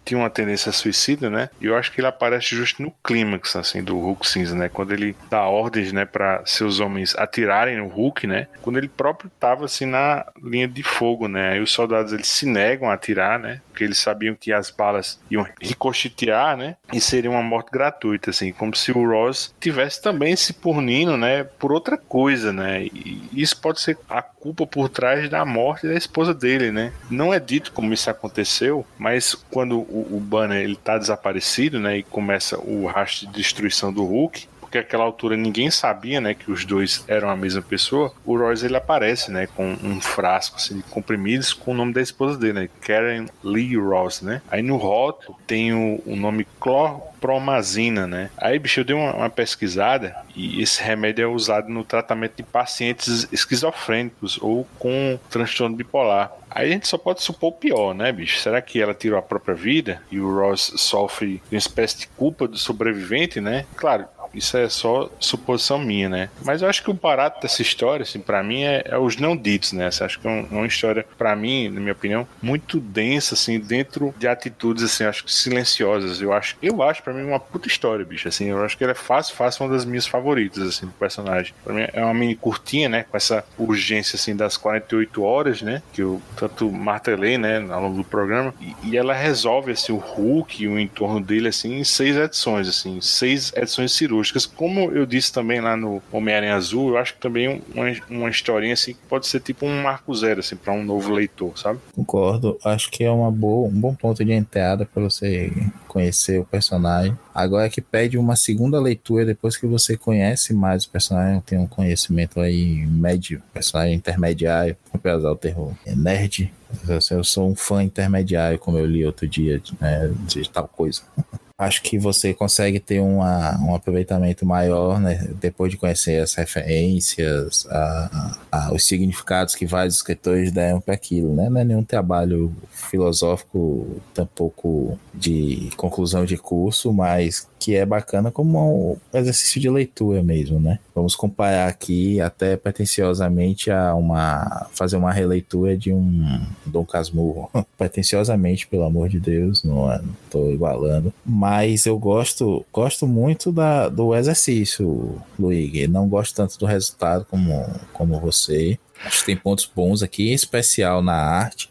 tinha uma tendência suicida, né? E eu acho que ele aparece justo no clímax, assim, do Hulk cinza, né? Quando ele dá ordens, né, para seus homens atirarem no Hulk, né? Quando ele próprio tava, assim, na linha de fogo, né? Aí os soldados, eles se negam a atirar, né? Porque eles sabiam que as balas iam ricochetear, né? E seria uma morte gratuita, assim, como se o Ross tivesse também se punindo, né? Por outra coisa, né? E isso pode ser a culpa por trás da morte da esposa dele, né? Não é dito como isso aconteceu, mas quando o, o Banner, ele tá desaparecido, né? E começa o rastro de destruição do Hulk, porque naquela altura ninguém sabia, né, que os dois eram a mesma pessoa. O Royce, ele aparece, né, com um frasco assim, de comprimidos com o nome da esposa dele, né, Karen Lee Ross, né. Aí no rótulo tem o, o nome clorpromazina, né. Aí, bicho, eu dei uma, uma pesquisada e esse remédio é usado no tratamento de pacientes esquizofrênicos ou com transtorno bipolar. Aí a gente só pode supor o pior, né, bicho? Será que ela tirou a própria vida e o Ross sofre uma espécie de culpa do sobrevivente, né? Claro, isso é só suposição minha, né? Mas eu acho que o barato dessa história, assim, pra mim, é, é os não ditos, né? Eu acho que é um, uma história, pra mim, na minha opinião, muito densa, assim, dentro de atitudes, assim, acho que silenciosas. Eu acho, eu acho, pra mim, uma puta história, bicho, assim. Eu acho que ela é fácil, fácil, uma das minhas favoritas, assim, do personagem. Pra mim, é uma mini curtinha, né? Com essa urgência, assim, das quarenta e oito horas, né? Que eu tanto martelei, né? Ao longo do programa. E, e ela resolve, assim, o Hulk e o entorno dele, assim, em seis edições, assim. Seis edições cirúrgicas. Como eu disse também lá no Homem-Aranha Azul, eu acho que também uma, uma historinha assim que pode ser tipo um marco zero assim, para um novo leitor, sabe? Concordo, acho que é uma boa, um bom ponto de entrada para você conhecer o personagem. Agora é que pede uma segunda leitura depois que você conhece mais o personagem, tem um conhecimento aí médio, personagem intermediário, para usar o termo nerd. Eu sou um fã intermediário, como eu li outro dia, né, de tal coisa. Acho que você consegue ter uma, um aproveitamento maior, né, depois de conhecer as referências, a, a, os significados que vários escritores deram para aquilo, né? Não é nenhum trabalho filosófico, tampouco de conclusão de curso, mas que é bacana como um exercício de leitura mesmo, né? Vamos comparar aqui até pretensiosamente a uma fazer uma releitura de um Dom Casmurro, pretensiosamente, pelo amor de Deus, não estou igualando, mas eu gosto gosto muito da, do exercício, Luigi. Não gosto tanto do resultado como, como você. Acho que tem pontos bons aqui, em especial na arte,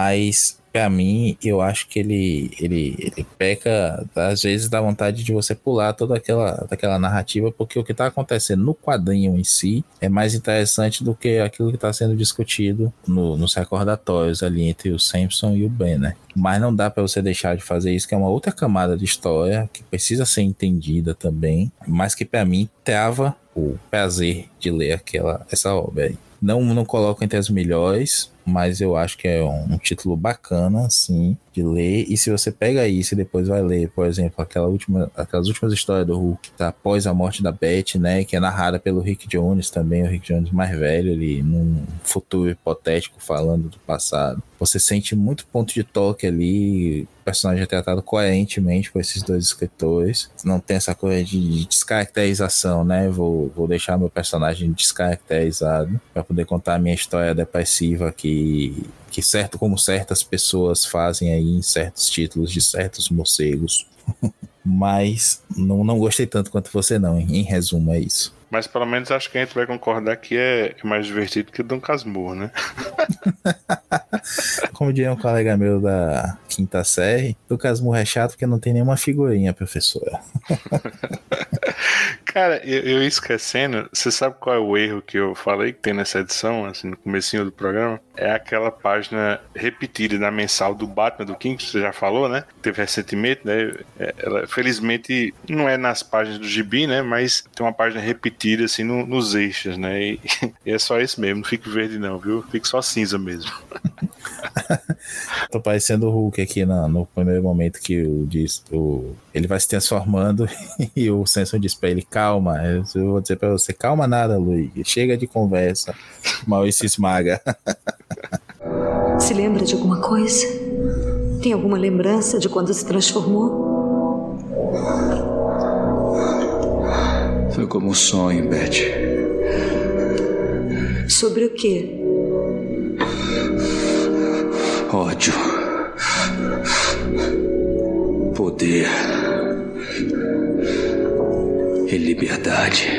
mas pra mim, eu acho que ele, ele, ele peca, às vezes dá vontade de você pular toda aquela, aquela narrativa, porque o que está acontecendo no quadrinho em si é mais interessante do que aquilo que está sendo discutido no, nos recordatórios ali entre o Samson e o Banner. Mas não dá para você deixar de fazer isso, que é uma outra camada de história que precisa ser entendida também, mas que para mim trava o prazer de ler aquela, essa obra aí. Não, não coloco entre as melhores, mas eu acho que é um, um título bacana, assim, de ler. E se você pega isso e depois vai ler, por exemplo, aquela última, aquelas últimas histórias do Hulk, tá? Após a morte da Beth, né? Que é narrada pelo Rick Jones também, o Rick Jones mais velho, ali, num futuro hipotético falando do passado. Você sente muito ponto de toque ali, o personagem é tratado coerentemente por esses dois escritores. Não tem essa coisa de descaracterização, né? Vou, vou deixar meu personagem descaracterizado para poder contar a minha história depressiva que, que certo como certas pessoas fazem aí em certos títulos de certos morcegos. Mas não, não gostei tanto quanto você não, em resumo é isso. Mas pelo menos acho que a gente vai concordar que é mais divertido que o Dom Casmurro, né? Como diria um colega meu da quinta série, Dom Casmurro é chato porque não tem nenhuma figurinha, professora. Cara, eu, eu esquecendo, você sabe qual é o erro que eu falei que tem nessa edição, assim, no comecinho do programa? É aquela página repetida da mensal do Batman, do King, que você já falou, né? Teve recentemente, né? Ela, felizmente, não é nas páginas do Gibi, né? Mas tem uma página repetida, assim, no, nos eixos, né? E, e é só isso mesmo, não fica verde não, viu? Fica só cinza mesmo. Tô parecendo o Hulk aqui no, no primeiro momento que o, diz, o, ele vai se transformando e o Samson diz pra ele, calma, eu vou dizer pra você, calma nada, Luigi, chega de conversa, Maurício esmaga. Se lembra de alguma coisa? Tem alguma lembrança de quando se transformou? Foi como um sonho, Beth. Sobre o quê? Ódio. poder e liberdade.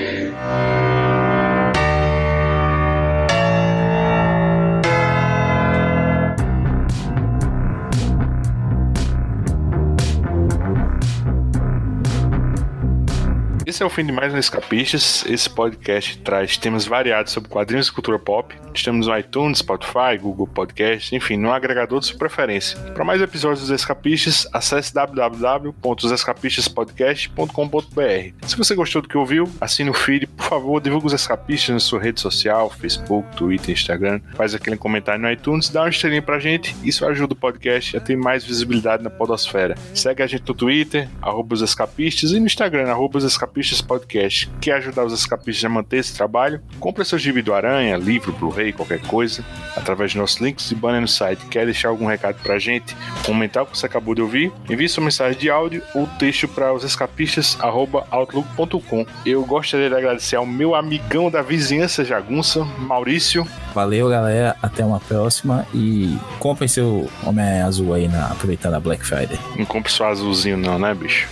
Esse é o fim de mais um Escapistas. Esse podcast traz temas variados sobre quadrinhos e cultura pop. Estamos no iTunes, Spotify, Google Podcast, enfim, no agregador de sua preferência. Para mais episódios dos Escapistas, acesse w w w ponto os escapistas podcast ponto com ponto b r. Se você gostou do que ouviu, assine o feed, por favor, divulgue os Escapistas na sua rede social, Facebook, Twitter, Instagram. Faz aquele comentário no iTunes, dá uma estrelinha pra gente. Isso ajuda o podcast a ter mais visibilidade na podosfera. Segue a gente no Twitter, arroba os escapistas, e no Instagram, arroba os escapistas podcast. Quer ajudar os escapistas a manter esse trabalho? Compre seu gibi do Aranha, livro, Blu-ray, qualquer coisa, através de nossos links e banner no site. Quer deixar algum recado pra gente? Comentar o que você acabou de ouvir? Envie sua mensagem de áudio ou texto para os escapistas arroba outlook ponto com. Eu gostaria de agradecer ao meu amigão da vizinhança jagunça, Maurício. Valeu, galera. Até uma próxima. E comprem seu Homem Azul aí, na, aproveitando a Black Friday. Não compre só azulzinho não, né, bicho?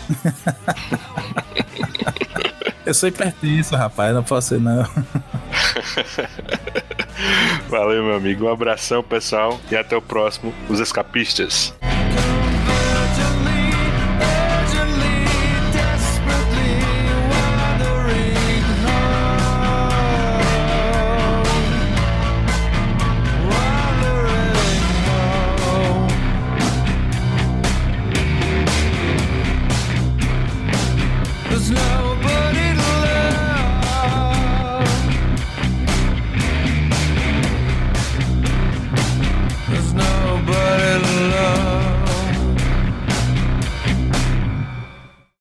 Eu sou hipertenso, rapaz. Não posso ir, não. Valeu, meu amigo. Um abração, pessoal. E até o próximo, Os Escapistas. There's no